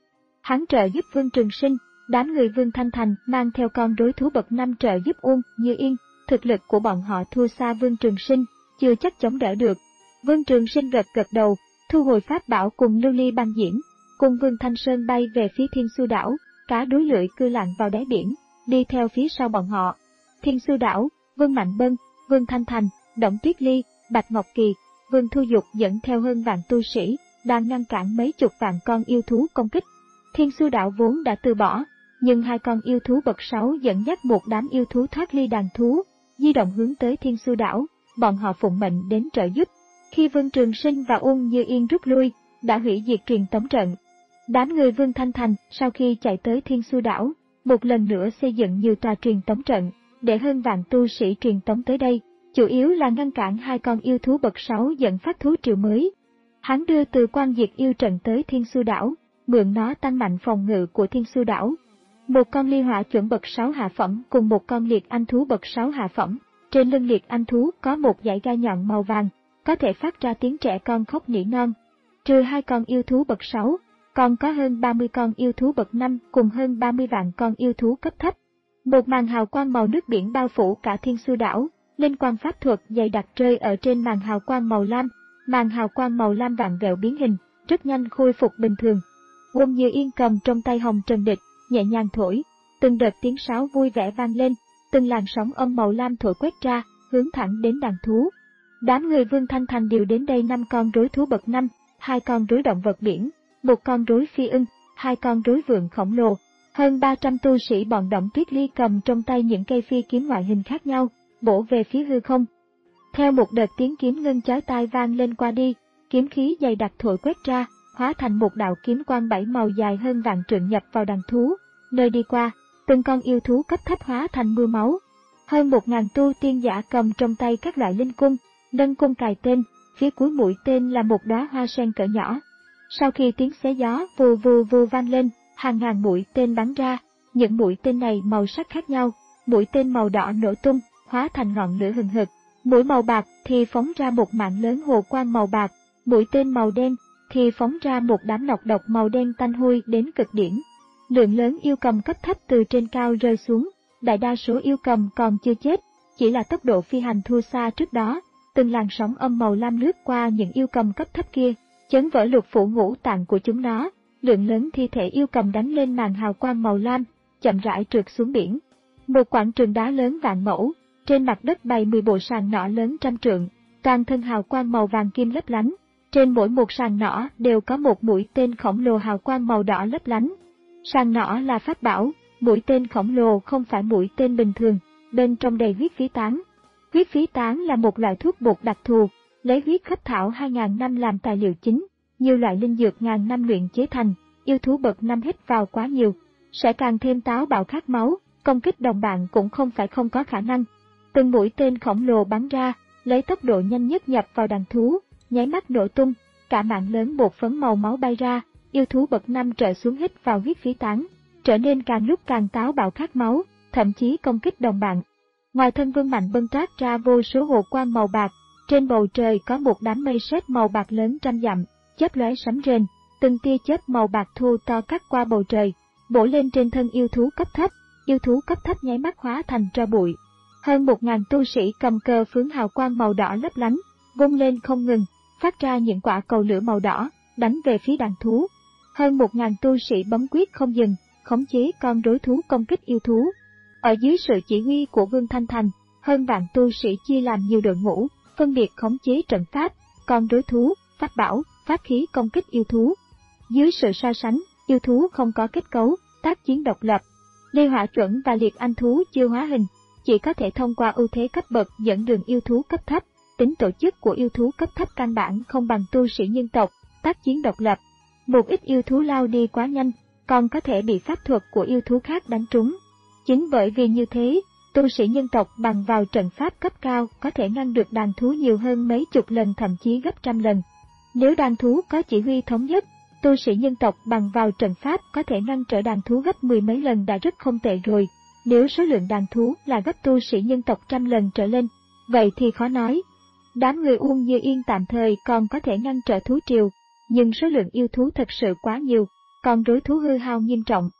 Hắn trợ giúp Vương Trường Sinh, đám người Vương Thanh Thành mang theo con đối thú bậc năm trợ giúp Uông Như Yên, thực lực của bọn họ thua xa Vương Trường Sinh, chưa chắc chống đỡ được. Vương Trường Sinh gật gật đầu, thu hồi pháp bảo cùng lưu ly băng diễm, cùng Vương Thanh Sơn bay về phía Thiên Su đảo, cá đuối lưỡi cưa lặn vào đáy biển, đi theo phía sau bọn họ. Thiên Su đảo, Vương Mạnh Bân, Vương Thanh Thành, Đổng Tuyết Ly, Bạch Ngọc Kỳ, Vương Thu Dục dẫn theo hơn vạn tu sĩ, đang ngăn cản mấy chục vạn con yêu thú công kích. Thiên Su đảo vốn đã từ bỏ, nhưng hai con yêu thú bậc sáu dẫn dắt một đám yêu thú thoát ly đàn thú, di động hướng tới Thiên Su đảo, bọn họ phụng mệnh đến trợ giúp. Khi Vương Trường Sinh và Uông Như Yên rút lui, đã hủy diệt truyền tống trận. Đám người Vương Thanh Thành sau khi chạy tới Thiên Su đảo, một lần nữa xây dựng nhiều tòa truyền tống trận, để hơn vạn tu sĩ truyền tống tới đây, chủ yếu là ngăn cản hai con yêu thú bậc sáu dẫn phát thú triều mới. Hắn đưa từ quan diệt yêu trận tới Thiên Su đảo, mượn nó tăng mạnh phòng ngự của Thiên Su đảo. Một con ly hỏa chuẩn bậc sáu hạ phẩm cùng một con liệt anh thú bậc sáu hạ phẩm, trên lưng liệt anh thú có một dải gai nhọn màu vàng, có thể phát ra tiếng trẻ con khóc nỉ non. Trừ hai con yêu thú bậc sáu, còn có hơn ba mươi con yêu thú bậc năm cùng hơn ba mươi vạn con yêu thú cấp thấp. Một màn hào quang màu nước biển bao phủ cả Thiên Su đảo, linh quang pháp thuật dày đặc rơi ở trên màn hào quang màu lam, màn hào quang màu lam vặn vẹo biến hình, rất nhanh khôi phục bình thường. Uông Như Yên cầm trong tay hồng trần địch, nhẹ nhàng thổi, từng đợt tiếng sáo vui vẻ vang lên, từng làn sóng âm màu lam thổi quét ra, hướng thẳng đến đàn thú. Đám người Vương Thanh Thành điều đến đây năm con rối thú bậc năm, hai con rối động vật biển, một con rối phi ưng, hai con rối vượn khổng lồ. Hơn ba trăm tu sĩ bọn Động Tuyết Ly cầm trong tay những cây phi kiếm ngoại hình khác nhau, bổ về phía hư không. Theo một đợt tiếng kiếm ngân chói tai vang lên qua đi, kiếm khí dày đặc thổi quét ra, hóa thành một đạo kiếm quang bảy màu dài hơn vạn trượng nhập vào đàn thú. Nơi đi qua, từng con yêu thú cấp thấp hóa thành mưa máu. Hơn một ngàn tu tiên giả cầm trong tay các loại linh cung, nâng cung cài tên, phía cuối mũi tên là một đóa hoa sen cỡ nhỏ. Sau khi tiếng xé gió vù vù vù vang lên, hàng ngàn mũi tên bắn ra, những mũi tên này màu sắc khác nhau, mũi tên màu đỏ nổ tung, hóa thành ngọn lửa hừng hực, mũi màu bạc thì phóng ra một mạng lớn hồ quang màu bạc, mũi tên màu đen thì phóng ra một đám nọc độc màu đen tanh hôi đến cực điểm. Lượng lớn yêu cầm cấp thấp từ trên cao rơi xuống, đại đa số yêu cầm còn chưa chết, chỉ là tốc độ phi hành thua xa trước đó, từng làn sóng âm màu lam lướt qua những yêu cầm cấp thấp kia, chấn vỡ lục phủ ngũ tạng của chúng nó. Lượng lớn thi thể yêu cầm đánh lên màn hào quang màu lam, chậm rãi trượt xuống biển. Một quảng trường đá lớn vạn mẫu, trên mặt đất bày mười bộ sàn nỏ lớn trăm trượng, toàn thân hào quang màu vàng kim lấp lánh. Trên mỗi một sàn nỏ đều có một mũi tên khổng lồ hào quang màu đỏ lấp lánh. Sàn nỏ là pháp bảo, mũi tên khổng lồ không phải mũi tên bình thường, bên trong đầy huyết phí tán. Huyết phí tán là một loại thuốc bột đặc thù, lấy huyết khách thảo hai nghìn năm làm tài liệu chính. Nhiều loại linh dược ngàn năm luyện chế thành, yêu thú bậc năm hít vào quá nhiều, sẽ càng thêm táo bạo khát máu, công kích đồng bạn cũng không phải không có khả năng. Từng mũi tên khổng lồ bắn ra, lấy tốc độ nhanh nhất nhập vào đàn thú, nháy mắt nổ tung, cả mạng lớn bột phấn màu máu bay ra, yêu thú bậc năm trở xuống hít vào huyết phí tán, trở nên càng lúc càng táo bạo khát máu, thậm chí công kích đồng bạn. Ngoài thân Vương Mạnh bân trát ra vô số hồ quang màu bạc, trên bầu trời có một đám mây sét màu bạc lớn trăm dặm, chớp lóe sấm rền, từng tia chớp màu bạc thô to cắt qua bầu trời, bổ lên trên thân yêu thú cấp thấp, yêu thú cấp thấp nháy mắt hóa thành tro bụi. Hơn một ngàn tu sĩ cầm cờ phướng hào quang màu đỏ lấp lánh, vung lên không ngừng, phát ra những quả cầu lửa màu đỏ, đánh về phía đàn thú. Hơn một ngàn tu sĩ bấm quyết không dừng, khống chế con rối thú công kích yêu thú. Ở dưới sự chỉ huy của Vương Thanh Thành, hơn vạn tu sĩ chia làm nhiều đội ngũ, phân biệt khống chế trận pháp, con rối thú, pháp bảo, pháp khí công kích yêu thú. Dưới sự so sánh, yêu thú không có kết cấu, tác chiến độc lập. Lê Hỏa Chuẩn và Liệt Anh thú chưa hóa hình, chỉ có thể thông qua ưu thế cấp bậc dẫn đường yêu thú cấp thấp. Tính tổ chức của yêu thú cấp thấp căn bản không bằng tu sĩ nhân tộc, tác chiến độc lập. Một ít yêu thú lao đi quá nhanh, còn có thể bị pháp thuật của yêu thú khác đánh trúng. Chính bởi vì như thế, tu sĩ nhân tộc bằng vào trận pháp cấp cao có thể ngăn được đàn thú nhiều hơn mấy chục lần thậm chí gấp trăm lần. Nếu đàn thú có chỉ huy thống nhất, tu sĩ nhân tộc bằng vào trận pháp có thể ngăn trở đàn thú gấp mười mấy lần đã rất không tệ rồi. Nếu số lượng đàn thú là gấp tu sĩ nhân tộc trăm lần trở lên, vậy thì khó nói. Đám người Uông Như Yên tạm thời còn có thể ngăn trở thú triều, nhưng số lượng yêu thú thật sự quá nhiều, con rối thú hư hao nghiêm trọng.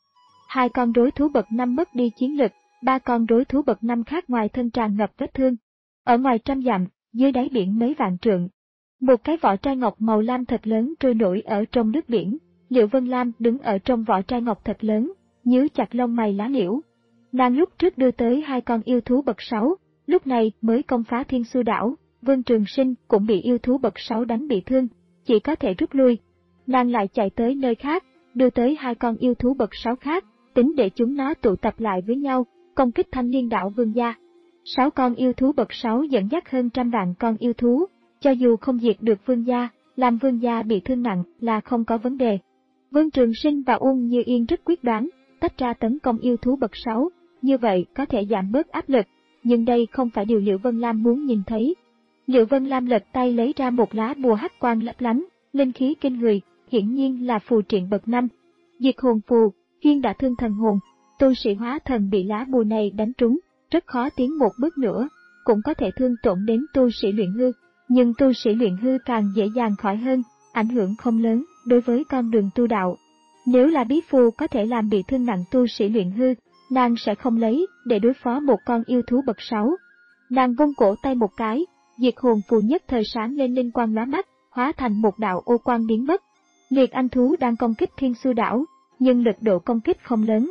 Hai con rối thú bậc năm mất đi chiến lực, ba con rối thú bậc năm khác ngoài thân tràn ngập vết thương. Ở ngoài trăm dặm, dưới đáy biển mấy vạn trượng, một cái vỏ trai ngọc màu lam thật lớn trôi nổi ở trong nước biển. Liễu Vân Lam đứng ở trong vỏ trai ngọc thật lớn, nhíu chặt lông mày lá liễu. Nàng lúc trước đưa tới hai con yêu thú bậc sáu, lúc này mới công phá Thiên Xu đảo. Vương Trường Sinh cũng bị yêu thú bậc sáu đánh bị thương, chỉ có thể rút lui. Nàng lại chạy tới nơi khác, đưa tới hai con yêu thú bậc sáu khác, tính để chúng nó tụ tập lại với nhau, công kích Thanh Liên đảo Vương gia. Sáu con yêu thú bậc sáu dẫn dắt hơn trăm vạn con yêu thú, cho dù không diệt được Vương gia, làm Vương gia bị thương nặng là không có vấn đề. Vương Trường Sinh và Uông Như Yên rất quyết đoán, tách ra tấn công yêu thú bậc sáu, như vậy có thể giảm bớt áp lực, nhưng đây không phải điều Liễu Vân Lam muốn nhìn thấy. Liễu Vân Lam lật tay lấy ra một lá bùa hắc quang lấp lánh, linh khí kinh người, hiển nhiên là phù triện bậc năm. Diệt hồn phù, chuyên đả thương thần hồn, tu sĩ hóa thần bị lá bùa này đánh trúng, rất khó tiến một bước nữa, cũng có thể thương tổn đến tu sĩ luyện hư, nhưng tu sĩ luyện hư càng dễ dàng khỏi hơn, ảnh hưởng không lớn đối với con đường tu đạo. Nếu là bí phù có thể làm bị thương nặng tu sĩ luyện hư, nàng sẽ không lấy để đối phó một con yêu thú bậc sáu. Nàng vung cổ tay một cái, diệt hồn phù nhất thời sáng lên linh quang lóa mắt, hóa thành một đạo ô quang biến mất. Liệt Anh thú đang công kích Thiên Xu đảo, nhưng lực độ công kích không lớn.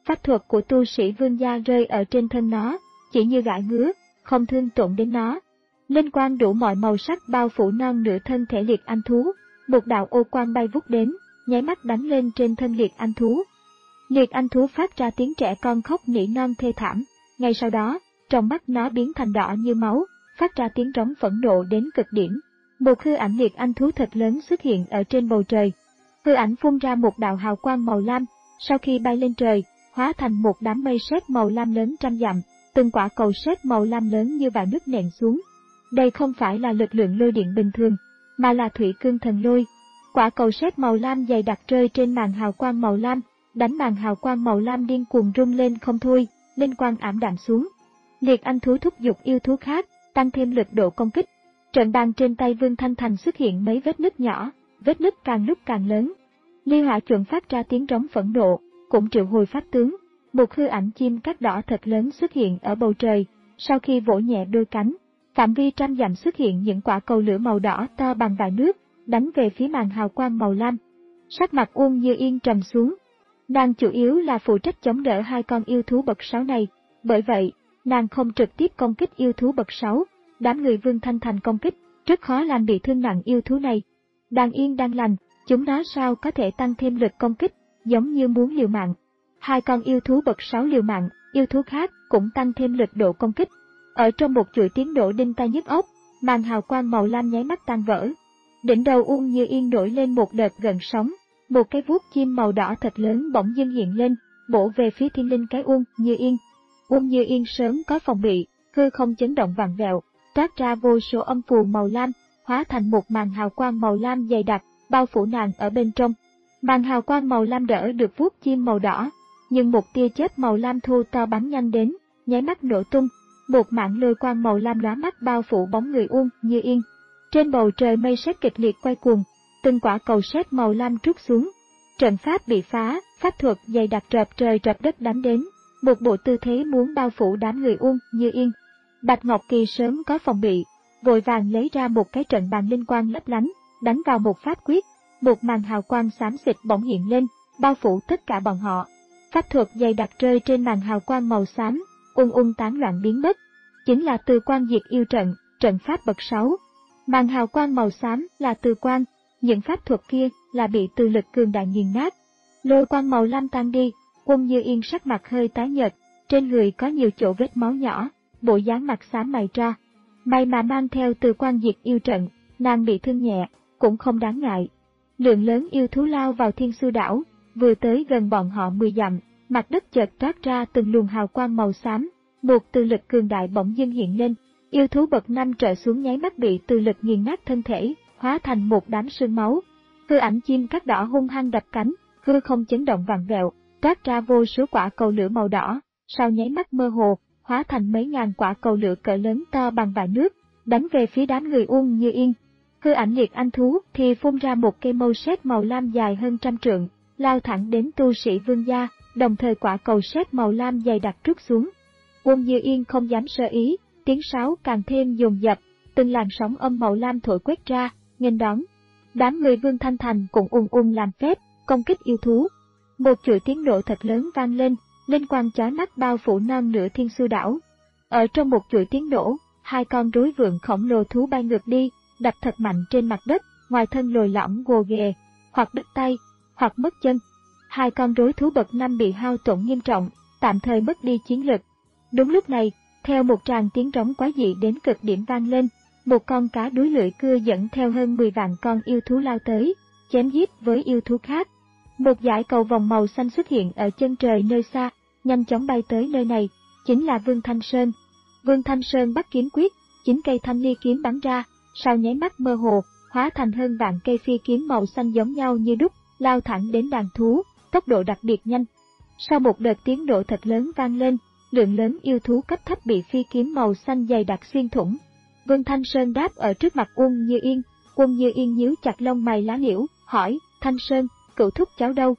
Pháp thuật của tu sĩ Vương gia rơi ở trên thân nó, chỉ như gãi ngứa, không thương tổn đến nó. Linh quang đủ mọi màu sắc bao phủ non nửa thân thể liệt anh thú, một đạo ô quang bay vút đến, nháy mắt đánh lên trên thân liệt anh thú. Liệt anh thú phát ra tiếng trẻ con khóc nỉ non thê thảm, ngay sau đó, trong mắt nó biến thành đỏ như máu, phát ra tiếng rống phẫn nộ đến cực điểm. Một hư ảnh liệt anh thú thật lớn xuất hiện ở trên bầu trời. Hư ảnh phun ra một đạo hào quang màu lam, sau khi bay lên trời, hóa thành một đám mây sét màu lam lớn trăm dặm, từng quả cầu sét màu lam lớn như vại nước nện xuống. Đây không phải là lực lượng lôi điện bình thường, mà là thủy cương thần lôi. Quả cầu sét màu lam dày đặc rơi trên màn hào quang màu lam, đánh màn hào quang màu lam điên cuồng rung lên không thôi, linh quang ảm đạm xuống. Liệt anh thú thúc giục yêu thú khác, tăng thêm lực độ công kích. Trận bàn trên tay Vương Thanh Thành xuất hiện mấy vết nứt nhỏ, vết nứt càng lúc càng lớn. Ly Hỏa chuẩn phát ra tiếng rống phẫn nộ, cũng triệu hồi pháp tướng. Một hư ảnh chim cát đỏ thật lớn xuất hiện ở bầu trời, sau khi vỗ nhẹ đôi cánh, phạm vi trăm dặm xuất hiện những quả cầu lửa màu đỏ to bằng vại nước, đánh về phía màn hào quang màu lam. Sắc mặt Uông Như Yên trầm xuống. Nàng chủ yếu là phụ trách chống đỡ hai con yêu thú bậc sáu này, bởi vậy, nàng không trực tiếp công kích yêu thú bậc sáu, đám người Vương Thanh Thành công kích, rất khó làm bị thương nặng yêu thú này. Đang yên đang lành, chúng nó sao có thể tăng thêm lực công kích, giống như muốn liều mạng. Hai con yêu thú bậc sáu liều mạng, yêu thú khác cũng tăng thêm lực độ công kích. Ở trong một chuỗi tiếng nổ đinh tai nhức óc, màn hào quang màu lam nháy mắt tan vỡ. Đỉnh đầu Uông Như Yên nổi lên một đợt gợn sóng, một cái vuốt chim màu đỏ thật lớn bỗng dưng hiện lên, bổ về phía thiên linh cái Uông Như Yên. Uông Như Yên sớm có phòng bị, hư không chấn động vặn vẹo, toát ra vô số âm phù màu lam, hóa thành một màn hào quang màu lam dày đặc, bao phủ nàng ở bên trong. Màn hào quang màu lam đỡ được vuốt chim màu đỏ, nhưng một tia chớp màu lam thu to bắn nhanh đến, nháy mắt nổ tung. Một mảng lôi quang màu lam lóa mắt bao phủ bóng người Uông Như Yên. Trên bầu trời mây sét kịch liệt quay cuồng, từng quả cầu sét màu lam trút xuống. Trận pháp bị phá, pháp thuật dày đặc rợp trời rợp đất đánh đến, một bộ tư thế muốn bao phủ đám người Uông Như Yên. Bạch Ngọc Kỳ sớm có phòng bị, vội vàng lấy ra một cái trận bàn linh quang lấp lánh, đánh vào một pháp quyết, một màn hào quang xám xịt bỗng hiện lên, bao phủ tất cả bọn họ. Pháp thuật dày đặc rơi trên màn hào quang màu xám, ung ung tán loạn biến mất, chính là từ quan diệt yêu trận, trận pháp bậc sáu. Màn hào quang màu xám là từ quan, những pháp thuật kia là bị từ lực cường đại nghiền nát. Lôi quang màu lam tan đi, Uông Như Yên sắc mặt hơi tái nhợt, trên người có nhiều chỗ vết máu nhỏ, bộ dáng mặt xám mày ra. May mà mang theo từ quan diệt yêu trận, nàng bị thương nhẹ, cũng không đáng ngại. Lượng lớn yêu thú lao vào Thiên Xu đảo, vừa tới gần bọn họ mười dặm, mặt đất chợt toát ra từng luồng hào quang màu xám, một từ lực cường đại bỗng dưng hiện lên, yêu thú bậc năm trở xuống nháy mắt bị từ lực nghiền nát thân thể, hóa thành một đám sương máu. Hư ảnh chim cát đỏ hung hăng đập cánh, hư không chấn động vặn vẹo, toát ra vô số quả cầu lửa màu đỏ, sau nháy mắt mơ hồ, hóa thành mấy ngàn quả cầu lửa cỡ lớn to bằng vại nước, đánh về phía đám người Uông Như Yên. Hư ảnh liệt anh thú thì phun ra một cây mâu sét màu lam dài hơn trăm trượng, lao thẳng đến tu sĩ Vương gia, đồng thời quả cầu sét màu lam dày đặc trút xuống. Uông Như Yên không dám sơ ý, tiếng sáo càng thêm dồn dập, từng làn sóng âm màu lam thổi quét ra, nghênh đón. Đám người Vương Thanh Thành cũng ung ung làm phép, công kích yêu thú. Một chuỗi tiếng nổ thật lớn vang lên, linh quang chói mắt bao phủ non nửa Thiên Xu đảo. Ở trong một chuỗi tiếng nổ, hai con rối vượn khổng lồ thú bay ngược đi, đập thật mạnh trên mặt đất, ngoài thân lồi lõm gồ ghề, hoặc đứt tay, hoặc mất chân. Hai con rối thú bậc năm bị hao tổn nghiêm trọng, tạm thời mất đi chiến lực. Đúng lúc này, theo một tràng tiếng trống quái dị đến cực điểm vang lên, một con cá đuối lưỡi cưa dẫn theo hơn mười vạn con yêu thú lao tới, chém giết với yêu thú khác. Một dải cầu vòng màu xanh xuất hiện ở chân trời nơi xa, nhanh chóng bay tới nơi này, chính là Vương Thanh Sơn. Vương Thanh Sơn bắt kiếm quyết, chín cây thanh ly kiếm bắn ra, sau nháy mắt mơ hồ, hóa thành hơn vạn cây phi kiếm màu xanh giống nhau như đúc, lao thẳng đến đàn thú, tốc độ đặc biệt nhanh. Sau một đợt tiếng nổ thật lớn vang lên, lượng lớn yêu thú cấp thấp bị phi kiếm màu xanh dày đặc xuyên thủng. Vương Thanh Sơn đáp ở trước mặt Uông Như Yên, Uông Như Yên nhíu chặt lông mày lá liễu, hỏi, Thanh Sơn, cựu thúc cháu đâu?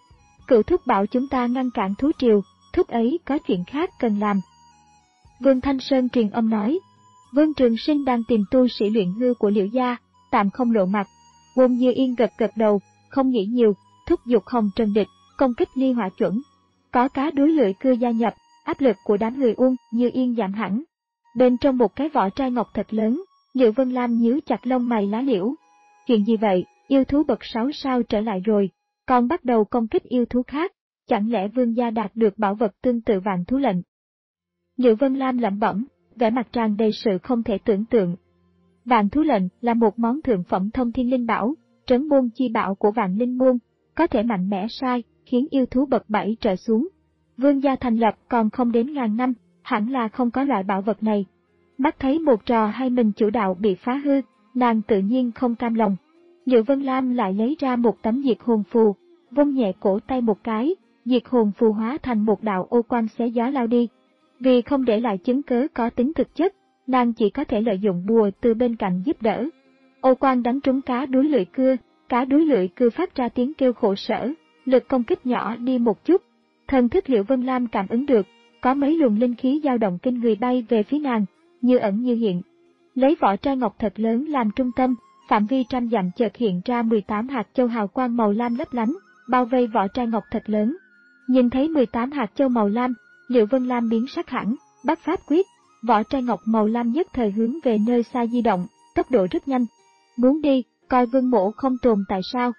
Cựu thúc bảo chúng ta ngăn cản thú triều, thúc ấy có chuyện khác cần làm. Vương Thanh Sơn truyền âm nói, Vương Trường Sinh đang tìm tu sĩ luyện hư của Liễu gia, tạm không lộ mặt. Uông Như Yên gật gật đầu, không nghĩ nhiều, thúc giục Hồng Trần Địch, công kích Ly Hỏa chuẩn. Có cá đuối lưỡi cưa gia nhập, áp lực của đám người Uông Như Yên giảm hẳn. Bên trong một cái vỏ trai ngọc thật lớn, Liễu Vân Lam nhíu chặt lông mày lá liễu. Chuyện gì vậy, yêu thú bậc sáu sao trở lại rồi, còn bắt đầu công kích yêu thú khác, chẳng lẽ vương gia đạt được bảo vật tương tự vạn thú lệnh? Liễu Vân Lam lẩm bẩm, vẻ mặt tràn đầy sự không thể tưởng tượng. Vạn thú lệnh là một món thượng phẩm thông thiên linh bảo, trấn môn chi bảo của vạn linh môn, có thể mạnh mẽ sai, khiến yêu thú bậc bảy trở xuống. Vương gia thành lập còn không đến ngàn năm, hẳn là không có loại bảo vật này. Mắt thấy một trò hay mình chủ đạo bị phá hư, nàng tự nhiên không cam lòng. Liễu Vân Lam lại lấy ra một tấm diệt hồn phù, vung nhẹ cổ tay một cái, diệt hồn phù hóa thành một đạo ô quang xé gió lao đi. Vì không để lại chứng cớ có tính thực chất, nàng chỉ có thể lợi dụng bùa từ bên cạnh giúp đỡ. Ô quang đánh trúng cá đuối lưỡi cưa, cá đuối lưỡi cưa phát ra tiếng kêu khổ sở, lực công kích nhỏ đi một chút. Thần thức Liễu Vân Lam cảm ứng được, có mấy luồng linh khí dao động kinh người bay về phía nàng, như ẩn như hiện. Lấy vỏ trai ngọc thật lớn làm trung tâm, phạm vi trăm dặm chợt hiện ra mười tám hạt châu hào quang màu lam lấp lánh, bao vây vỏ trai ngọc thật lớn. Nhìn thấy mười tám hạt châu màu lam, Liễu Vân Lam biến sắc hẳn, bắt pháp quyết, vỏ trai ngọc màu lam nhất thời hướng về nơi xa di động, tốc độ rất nhanh. Muốn đi, coi Vương mỗ không tồn tại sao?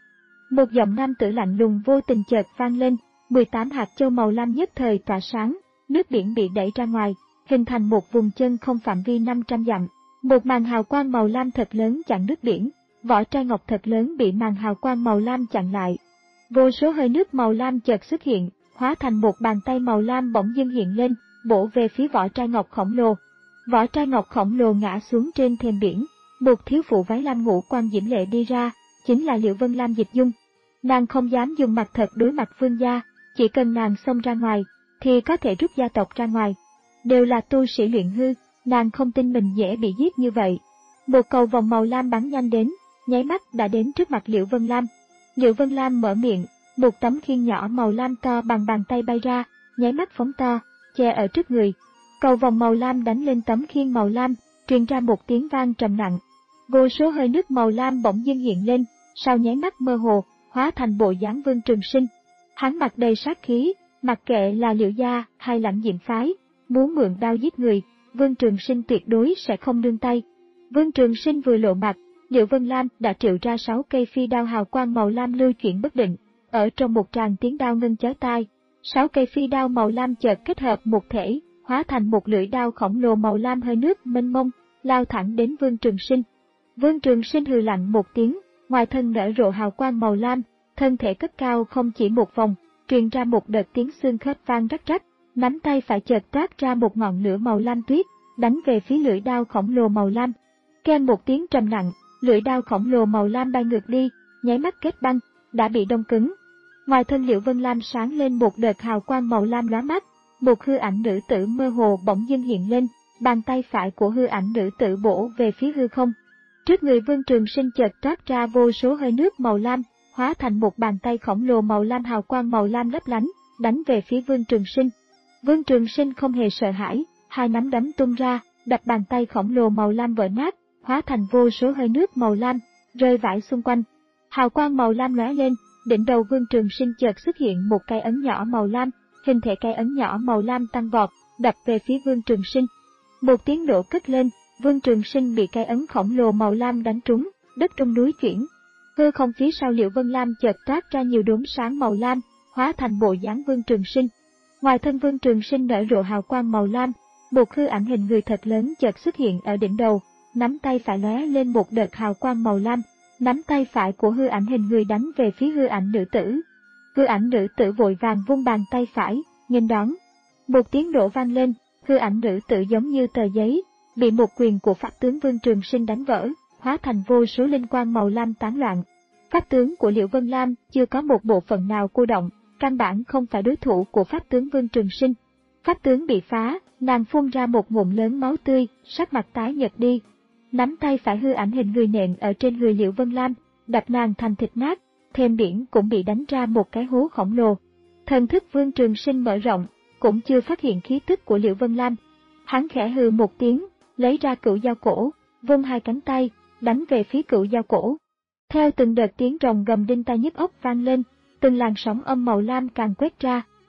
Một giọng nam tử lạnh lùng vô tình chợt vang lên, mười tám hạt châu màu lam nhất thời tỏa sáng, nước biển bị đẩy ra ngoài, hình thành một vùng chân không phạm vi năm trăm dặm. Một màn hào quang màu lam thật lớn chặn nước biển, vỏ trai ngọc thật lớn bị màn hào quang màu lam chặn lại. Vô số hơi nước màu lam chợt xuất hiện, hóa thành một bàn tay màu lam bỗng dưng hiện lên, bổ về phía vỏ trai ngọc khổng lồ. Vỏ trai ngọc khổng lồ ngã xuống trên thềm biển, một thiếu phụ váy lam ngũ quan diễm lệ đi ra, chính là Liễu Vân Lam Dịch Dung. Nàng không dám dùng mặt thật đối mặt vương gia, chỉ cần nàng xông ra ngoài, thì có thể rút gia tộc ra ngoài. Đều là tu sĩ luyện hư, nàng không tin mình dễ bị giết như vậy. Một cầu vòng màu lam bắn nhanh đến, nháy mắt đã đến trước mặt Liễu Vân Lam. Liễu Vân Lam mở miệng, một tấm khiên nhỏ màu lam to bằng bàn tay bay ra, nháy mắt phóng to, che ở trước người. Cầu vòng màu lam đánh lên tấm khiên màu lam, truyền ra một tiếng vang trầm nặng. Vô số hơi nước màu lam bỗng dưng hiện lên, sau nháy mắt mơ hồ, hóa thành bộ dáng Vương Trường Sinh. Hắn mặt đầy sát khí, mặc kệ là Liễu gia hay Lãnh Diệm phái, muốn mượn đao giết người, Vương Trường Sinh tuyệt đối sẽ không nương tay. Vương Trường Sinh vừa lộ mặt, Liễu Vân Lam đã triệu ra sáu cây phi đao hào quang màu lam lưu chuyển bất định, ở trong một tràng tiếng đao ngân chói tai. Sáu cây phi đao màu lam chợt kết hợp một thể, hóa thành một lưỡi đao khổng lồ màu lam hơi nước mênh mông, lao thẳng đến Vương Trường Sinh. Vương Trường Sinh hừ lạnh một tiếng, ngoài thân nở rộ hào quang màu lam, thân thể cất cao không chỉ một vòng, truyền ra một đợt tiếng xương khớp vang rắc rắc, nắm tay phải chợt toát ra một ngọn lửa màu lam tuyết, đánh về phía lưỡi đao khổng lồ màu lam. Keng một tiếng trầm nặng, lưỡi đao khổng lồ màu lam bay ngược đi, nháy mắt kết băng, đã bị đông cứng. Ngoài thân Liễu Vân Lam sáng lên một đợt hào quang màu lam lóa mắt, một hư ảnh nữ tử mơ hồ bỗng dưng hiện lên, bàn tay phải của hư ảnh nữ tử bổ về phía hư không. Trước người Vương Trường Sinh chợt toát ra vô số hơi nước màu lam, hóa thành một bàn tay khổng lồ màu lam hào quang màu lam lấp lánh, đánh về phía Vương Trường Sinh. Vương Trường Sinh không hề sợ hãi, hai nắm đấm tung ra, đập bàn tay khổng lồ màu lam vỡ nát, hóa thành vô số hơi nước màu lam, rơi vãi xung quanh. Hào quang màu lam lóe lên, đỉnh đầu Vương Trường Sinh chợt xuất hiện một cái ấn nhỏ màu lam, hình thể cái ấn nhỏ màu lam tăng vọt, đập về phía Vương Trường Sinh. Một tiếng nổ cất lên, Vương Trường Sinh bị cái ấn khổng lồ màu lam đánh trúng, đất trong núi chuyển. Hư không phía sau Liễu Vân Lam chợt toát ra nhiều đốm sáng màu lam, hóa thành bộ dáng Vương Trường Sinh. Ngoài thân Vương Trường Sinh nở rộ hào quang màu lam, một hư ảnh hình người thật lớn chợt xuất hiện ở đỉnh đầu, nắm tay phải lóe lên một đợt hào quang màu lam, nắm tay phải của hư ảnh hình người đánh về phía hư ảnh nữ tử. Hư ảnh nữ tử vội vàng vung bàn tay phải, nghênh đón. Một tiếng nổ vang lên, hư ảnh nữ tử giống như tờ giấy, bị một quyền của pháp tướng Vương Trường Sinh đánh vỡ, hóa thành vô số linh quang màu lam tán loạn. Pháp tướng của Liễu Vân Lam chưa có một bộ phận nào cô động, căn bản không phải đối thủ của pháp tướng Vương Trường Sinh. Pháp tướng bị phá, nàng phun ra một ngụm lớn máu tươi, sắc mặt tái nhợt đi. Nắm tay phải hư ảnh hình người nện ở trên người Liễu Vân Lam, đập nàng thành thịt nát, thêm biển cũng bị đánh ra một cái hố khổng lồ. Thần thức Vương Trường Sinh mở rộng, cũng chưa phát hiện khí tức của Liễu Vân Lam. Hắn khẽ hừ một tiếng, lấy ra cửu dao cổ, vung hai cánh tay, đánh về phía cửu dao cổ. Theo từng đợt tiếng rồng gầm đinh tai nhức óc vang lên, từng làn sóng âm màu lam càng quét ra,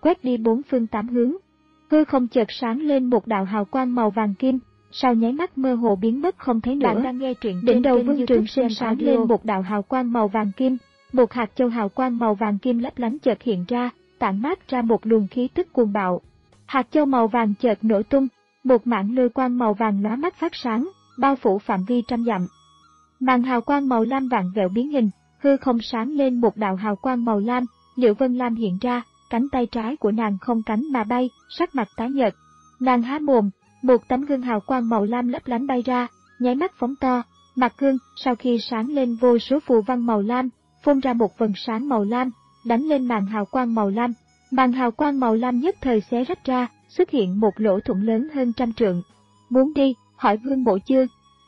quét đi bốn phương tám hướng. Hư không chợt sáng lên một đạo hào quang màu vàng kim, sau nháy mắt mơ hồ biến mất không thấy nữa. Bạn đang nghe truyện trên đầu Vương Trường Sinh sáng lên một đạo hào quang màu vàng kim, một hạt châu hào quang màu vàng kim lấp lánh chợt hiện ra, tản mát ra một luồng khí tức cuồng bạo. Hạt châu màu vàng chợt nổ tung, một mảng lôi quang màu vàng lóa mắt phát sáng, bao phủ phạm vi trăm dặm. Màn hào quang màu lam vạn vẹo biến hình, hư không sáng lên một đạo hào quang màu lam, Liễu Vân Lam hiện ra, cánh tay trái của nàng không cánh mà bay, sắc mặt tái nhợt. Nàng há mồm, một tấm gương hào quang màu lam lấp lánh bay ra, nháy mắt phóng to, mặt gương sau khi sáng lên vô số phù văn màu lam, phun ra một vầng sáng màu lam, đánh lên màn hào quang màu lam. Màn hào quang màu lam nhất thời xé rách ra, xuất hiện một lỗ thủng lớn hơn trăm trượng. Muốn đi, hỏi Vương Mỗ chưa?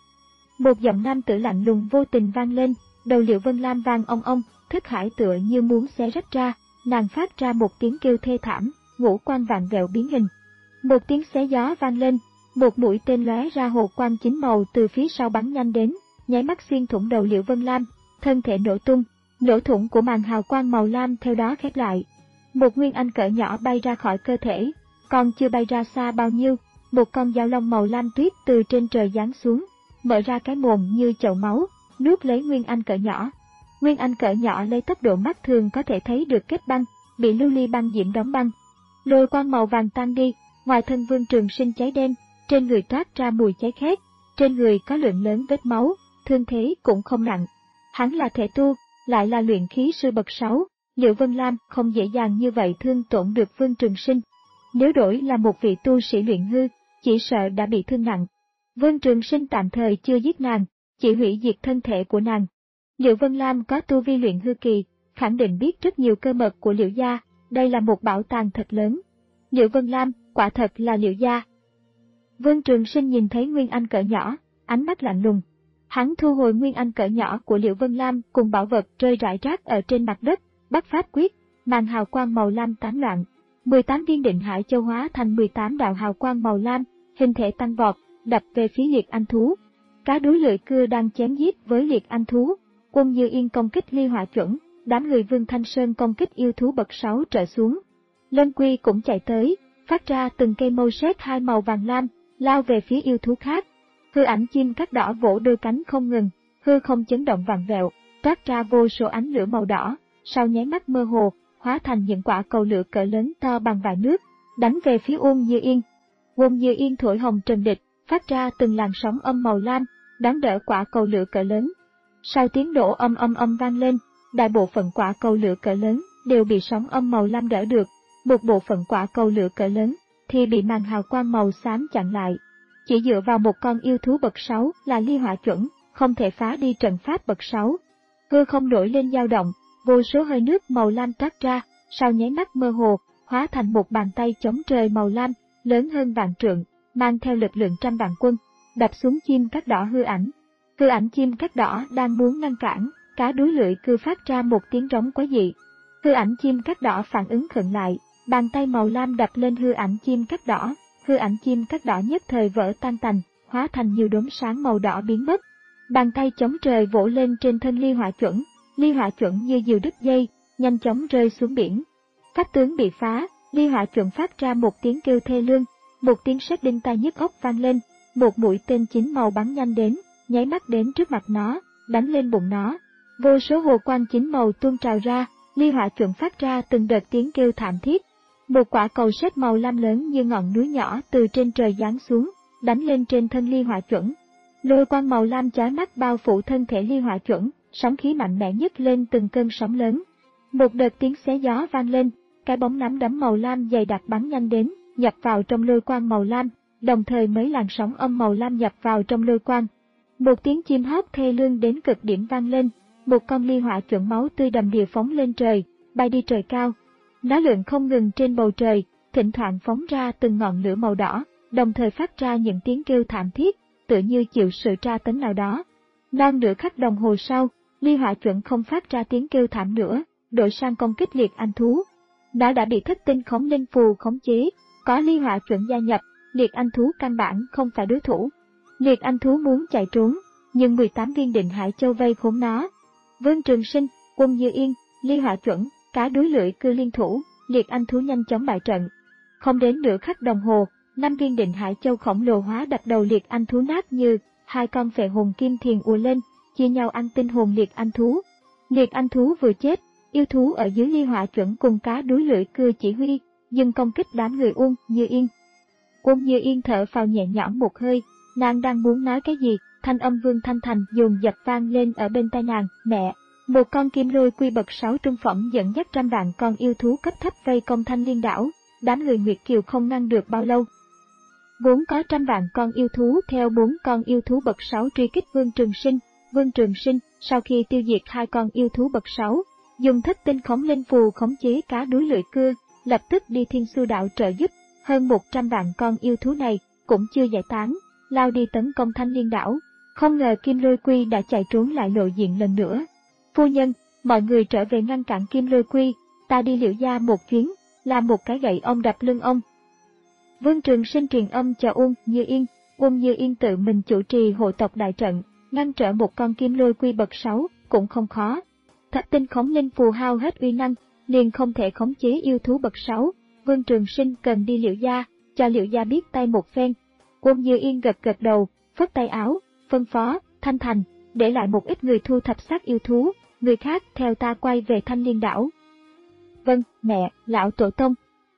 Một giọng nam tử lạnh lùng vô tình vang lên, đầu Liễu Vân Lam vang ong ong, thức hải tựa như muốn xé rách ra, nàng phát ra một tiếng kêu thê thảm, ngũ quan vạn vẹo biến hình. Một tiếng xé gió vang lên, một mũi tên lóe ra hồ quang chín màu từ phía sau bắn nhanh đến, nháy mắt xuyên thủng đầu Liễu Vân Lam, thân thể nổ tung, lỗ thủng của màn hào quang màu lam theo đó khép lại. Một nguyên anh cỡ nhỏ bay ra khỏi cơ thể, còn chưa bay ra xa bao nhiêu, một con dao long màu lam tuyết từ trên trời giáng xuống, mở ra cái mồm như chậu máu, nuốt lấy nguyên anh cỡ nhỏ. Nguyên anh cỡ nhỏ lấy tốc độ mắt thường có thể thấy được kết băng, bị lưu ly băng diễm đóng băng. Lôi quang màu vàng tan đi, ngoài thân Vương Trường Sinh cháy đen, trên người toát ra mùi cháy khét, trên người có lượng lớn vết máu, thương thế cũng không nặng. Hắn là thể tu, lại là luyện khí sư bậc sáu, Liễu Vân Lam không dễ dàng như vậy thương tổn được Vương Trường Sinh. Nếu đổi là một vị tu sĩ luyện hư, chỉ sợ đã bị thương nặng. Vương Trường Sinh tạm thời chưa giết nàng, chỉ hủy diệt thân thể của nàng. Liễu Vân Lam có tu vi luyện hư kỳ, khẳng định biết rất nhiều cơ mật của Liễu gia, đây là một bảo tàng thật lớn. Liễu Vân Lam, quả thật là Liễu gia. Vương Trường Sinh nhìn thấy nguyên anh cỡ nhỏ, ánh mắt lạnh lùng. Hắn thu hồi nguyên anh cỡ nhỏ của Liễu Vân Lam cùng bảo vật rơi rải rác ở trên mặt đất, bắt pháp quyết, màn hào quang màu lam tán loạn. mười tám viên định hải châu hóa thành mười tám đạo hào quang màu lam, hình thể tăng vọt, đập về phía liệt anh thú. Cá đuối lưỡi cưa đang chém giết với liệt anh thú, Quân Như Yên công kích ly hỏa chuẩn, đám người Vương Thanh Sơn công kích yêu thú bậc sáu trở xuống. Lân Quy cũng chạy tới, phát ra từng cây mâu sét hai màu vàng lam, lao về phía yêu thú khác. Hư ảnh chim cắt đỏ vỗ đôi cánh không ngừng, hư không chấn động vặn vẹo, toát ra vô số ánh lửa màu đỏ, sau nháy mắt mơ hồ, hóa thành những quả cầu lửa cỡ lớn to bằng vại nước, đánh về phía Uông Như Yên. Uông Như Yên thổi hồng trần địch, phát ra từng làn sóng âm màu lam, đón đỡ quả cầu lửa cỡ lớn. Sau tiếng nổ âm âm âm vang lên, đại bộ phận quả cầu lửa cỡ lớn đều bị sóng âm màu lam đỡ được, một bộ phận quả cầu lửa cỡ lớn thì bị màn hào quang màu xám chặn lại. Chỉ dựa vào một con yêu thú bậc sáu là ly hỏa chuẩn, không thể phá đi trận pháp bậc sáu. Hư không nổi lên dao động, vô số hơi nước màu lam toát ra, sau nháy mắt mơ hồ, hóa thành một bàn tay chống trời màu lam, lớn hơn vạn trượng, mang theo lực lượng trăm vạn quân, đập xuống chim cắt đỏ hư ảnh. Hư ảnh chim cắt đỏ đang muốn ngăn cản, cá đuối lưỡi cưa phát ra một tiếng rống quái dị. Hư ảnh chim cắt đỏ phản ứng khựng lại, bàn tay màu lam đập lên hư ảnh chim cắt đỏ, hư ảnh chim cắt đỏ nhất thời vỡ tan tành, hóa thành nhiều đốm sáng màu đỏ biến mất. Bàn tay chống trời vỗ lên trên thân ly hỏa chuẩn, ly hỏa chuẩn như diều đứt dây, nhanh chóng rơi xuống biển. Pháp tướng bị phá, ly hỏa chuẩn phát ra một tiếng kêu thê lương, một tiếng sét đinh tai nhức óc vang lên, một mũi tên chín màu bắn nhanh đến, nháy mắt đến trước mặt nó, đánh lên bụng nó. Vô số hồ quang chín màu tuôn trào ra, ly hỏa chuẩn phát ra từng đợt tiếng kêu thảm thiết. Một quả cầu sét màu lam lớn như ngọn núi nhỏ từ trên trời giáng xuống, đánh lên trên thân ly hỏa chuẩn. Lôi quang màu lam chói mắt bao phủ thân thể ly hỏa chuẩn, sóng khí mạnh mẽ nhấc lên từng cơn sóng lớn. Một đợt tiếng xé gió vang lên, cái bóng nắm đấm màu lam dày đặc bắn nhanh đến, nhập vào trong lôi quang màu lam, đồng thời mấy làn sóng âm màu lam nhập vào trong lôi quang. Một tiếng chim hót thê lương đến cực điểm vang lên, một con ly hỏa chuẩn máu tươi đầm đìa phóng lên trời, bay đi trời cao. Nó lượn không ngừng trên bầu trời, thỉnh thoảng phóng ra từng ngọn lửa màu đỏ, đồng thời phát ra những tiếng kêu thảm thiết, tựa như chịu sự tra tấn nào đó. Non nửa khắc đồng hồ sau, ly hỏa chuẩn không phát ra tiếng kêu thảm nữa, đổi sang công kích liệt anh thú. Nó đã bị thất tinh khống linh phù khống chế, có ly hỏa chuẩn gia nhập, liệt anh thú căn bản không phải đối thủ. Liệt anh thú muốn chạy trốn, nhưng mười tám viên định hải châu vây khốn nó. Vương Trường Sinh, Quân Như Yên, ly hỏa chuẩn, cá đuối lưỡi cưa liên thủ, liệt anh thú nhanh chóng bại trận. Không đến nửa khắc đồng hồ, năm viên định hải châu khổng lồ hóa đập đầu liệt anh thú nát như hai con phệ hồn kim thiền ùa lên, chia nhau ăn tinh hồn liệt anh thú. Liệt anh thú vừa chết, yêu thú ở dưới ly hỏa chuẩn cùng cá đuối lưỡi cưa chỉ huy, dừng công kích đám người Uông Như Yên. Uông Như Yên thở phào nhẹ nhõm một hơi, nàng đang muốn nói cái gì, thanh âm Vương Thanh Thành dồn dập vang lên ở bên tai nàng, mẹ. Một con kim lôi quy bậc sáu trung phẩm dẫn dắt trăm vạn con yêu thú cấp thấp vây công Thanh Liên đảo, đám người Nguyệt Kiều không ngăn được bao lâu. Vốn có trăm vạn con yêu thú theo bốn con yêu thú bậc sáu truy kích Vương Trường Sinh. Vương Trường Sinh, sau khi tiêu diệt hai con yêu thú bậc sáu, dùng thất tinh khống linh phù khống chế cá đuối lưỡi cưa, lập tức đi Thiên Xu đảo trợ giúp. Hơn một trăm vạn con yêu thú này cũng chưa giải tán, lao đi tấn công Thanh Liên đảo. Không ngờ Kim Lôi Quy đã chạy trốn lại lộ diện lần nữa. Phu nhân, mọi người trở về ngăn cản Kim Lôi Quy, ta đi Liễu gia một chuyến, làm một cái gậy ông đập lưng ông. Vương Trường Sinh truyền âm cho Uông Như Yên, Uông Như Yên tự mình chủ trì hộ tộc đại trận, ngăn trở một con Kim Lôi Quy bậc sáu cũng không khó. Thất tinh khống linh phù hao hết uy năng, liền không thể khống chế yêu thú bậc sáu. Vương Trường Sinh cần đi Liễu gia, cho Liễu gia biết tay một phen. Uông Như Yên gật gật đầu, phất tay áo, phân phó, Thanh Thành, để lại một ít người thu thập xác yêu thú, người khác theo ta quay về Thanh Liên đảo. Vâng, mẹ, lão tổ tông.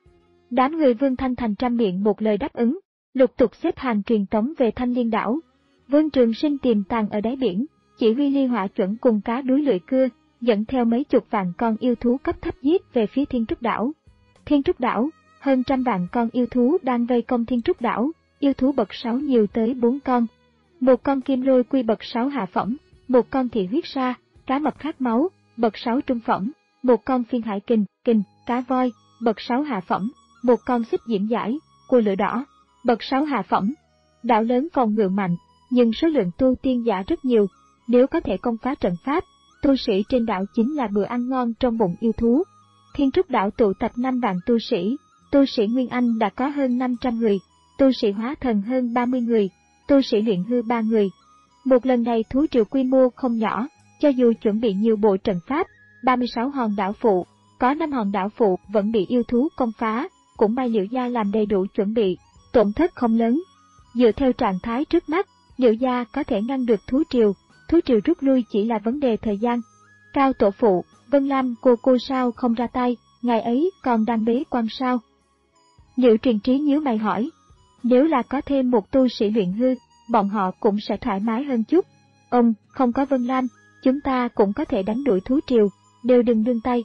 Đám người Vương Thanh Thành trăm miệng một lời đáp ứng, lục tục xếp hàng truyền tống về Thanh Liên đảo. Vương Trường Sinh tiềm tàng ở đáy biển, chỉ huy ly hỏa chuẩn cùng cá đuối lưỡi cưa, dẫn theo mấy chục vạn con yêu thú cấp thấp giết về phía Thiên Trúc đảo. Thiên Trúc đảo, hơn trăm vạn con yêu thú đang vây công Thiên Trúc đảo, yêu thú bậc sáu nhiều tới bốn con. Một con kim lôi quy bậc sáu hạ phẩm, một con thị huyết sa, cá mập khát máu, bậc sáu trung phẩm, một con phiên hải kình, kình, cá voi, bậc sáu hạ phẩm, một con xích diễm giải, cua lửa đỏ, bậc sáu hạ phẩm. Đảo lớn phòng ngự mạnh, nhưng số lượng tu tiên giả rất nhiều, nếu có thể công phá trận pháp, tu sĩ trên đảo chính là bữa ăn ngon trong bụng yêu thú. Thiên Trúc đảo tụ tập năm vạn tu sĩ, tu sĩ Nguyên Anh đã có hơn năm trăm người, tu sĩ hóa thần hơn ba mươi người, tu sĩ luyện hư ba người. Một lần này thú triều quy mô không nhỏ, cho dù chuẩn bị nhiều bộ trận pháp, ba mươi sáu hòn đảo phụ, có năm hòn đảo phụ vẫn bị yêu thú công phá, cũng may Liễu gia làm đầy đủ chuẩn bị, tổn thất không lớn. Dựa theo trạng thái trước mắt, Liễu gia có thể ngăn được thú triều, thú triều rút lui chỉ là vấn đề thời gian. Cao tổ phụ, Vân Lam cô cô sao không ra tay, ngày ấy còn đang bế quan sao? Liễu Truyền Trí nhíu mày hỏi. Nếu là có thêm một tu sĩ luyện hư, bọn họ cũng sẽ thoải mái hơn chút. Ông, không có Vân Lam, chúng ta cũng có thể đánh đuổi thú triều, đều đừng nương tay.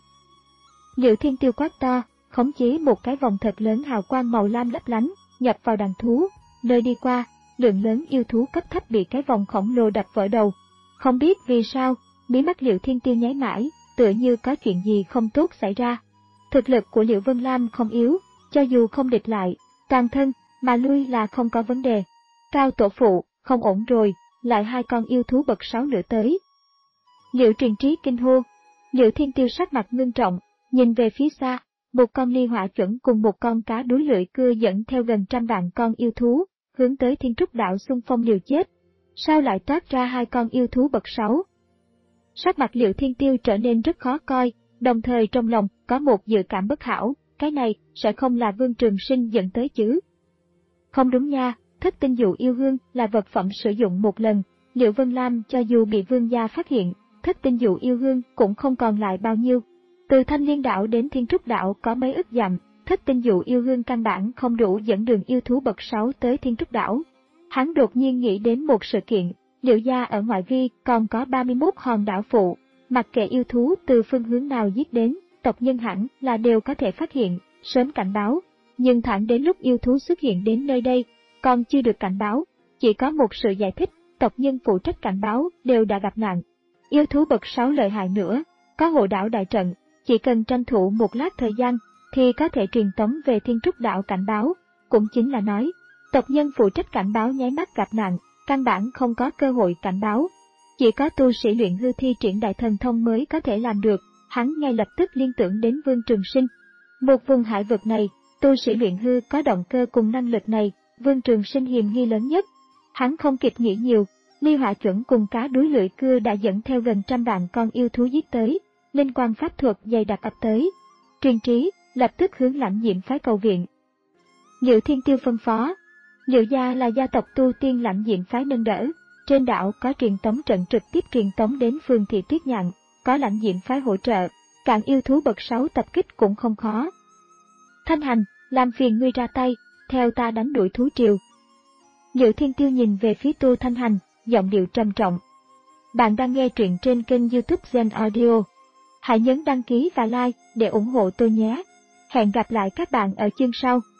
Liễu Thiên Tiêu quát to, khống chế một cái vòng thật lớn hào quang màu lam lấp lánh, nhập vào đàn thú, nơi đi qua, lượng lớn yêu thú cấp thấp bị cái vòng khổng lồ đập vỡ đầu. Không biết vì sao, mí mắt Liễu Thiên Tiêu nháy mãi, tựa như có chuyện gì không tốt xảy ra. Thực lực của Liễu Vân Lam không yếu, cho dù không địch lại, toàn thân mà lui là không có vấn đề. Cao tổ phụ, không ổn rồi, lại hai con yêu thú bậc sáu nữa tới. Liễu Truyền Trí kinh hô. Liễu Thiên Tiêu sắc mặt ngưng trọng, nhìn về phía xa, một con ly hỏa chuẩn cùng một con cá đuối lưỡi cưa dẫn theo gần trăm vạn con yêu thú, hướng tới Thiên Trúc đảo xung phong liều chết. Sao lại toát ra hai con yêu thú bậc sáu? Sắc mặt Liễu Thiên Tiêu trở nên rất khó coi, đồng thời trong lòng có một dự cảm bất hảo, cái này sẽ không là Vương Trường Sinh dẫn tới chứ? Không đúng nha, thất tinh dụ yêu hương là vật phẩm sử dụng một lần, Liễu Vân Lam cho dù bị vương gia phát hiện, thất tinh dụ yêu hương cũng không còn lại bao nhiêu. Từ Thanh Liên đảo đến Thiên Trúc đảo có mấy ức dặm, thất tinh dụ yêu hương căn bản không đủ dẫn đường yêu thú bậc sáu tới Thiên Trúc đảo. Hắn đột nhiên nghĩ đến một sự kiện, Liễu gia ở ngoại vi còn có ba mươi mốt hòn đảo phụ, mặc kệ yêu thú từ phương hướng nào giết đến, tộc nhân hẳn là đều có thể phát hiện, sớm cảnh báo. Nhưng thẳng đến lúc yêu thú xuất hiện đến nơi đây, còn chưa được cảnh báo, chỉ có một sự giải thích, tộc nhân phụ trách cảnh báo đều đã gặp nạn. Yêu thú bậc sáu lợi hại nữa, có hộ đảo đại trận, chỉ cần tranh thủ một lát thời gian, thì có thể truyền tống về Thiên Trúc đảo cảnh báo, cũng chính là nói, tộc nhân phụ trách cảnh báo nháy mắt gặp nạn, căn bản không có cơ hội cảnh báo. Chỉ có tu sĩ luyện hư thi triển đại thần thông mới có thể làm được, hắn ngay lập tức liên tưởng đến Vương Trường Sinh. Một vùng hải vực này, tu sĩ luyện hư có động cơ cùng năng lực này, Vương Trường Sinh hiềm nghi lớn nhất. Hắn không kịp nghĩ nhiều, ly hỏa chuẩn cùng cá đuối lưỡi cưa đã dẫn theo gần trăm vạn con yêu thú giết tới, linh quang pháp thuật dày đặc ập tới. Truyền Trí, lập tức hướng Lãnh Diệm phái cầu viện. Ngự Thiên Tiêu phân phó, Ngự gia là gia tộc tu tiên Lãnh Diệm phái nâng đỡ, trên đảo có truyền tống trận trực tiếp truyền tống đến Phương Thị Tuyết Nhạn, có Lãnh Diệm phái hỗ trợ, cạn yêu thú bậc sáu tập kích cũng không khó. Thanh Hành, làm phiền ngươi ra tay, theo ta đánh đuổi thú triều. Ngự Thiên Tiêu nhìn về phía Tu Thanh Hành, giọng điệu trầm trọng. Bạn đang nghe truyện trên kênh YouTube Gen Audio. Hãy nhấn đăng ký và like để ủng hộ tôi nhé. Hẹn gặp lại các bạn ở chương sau.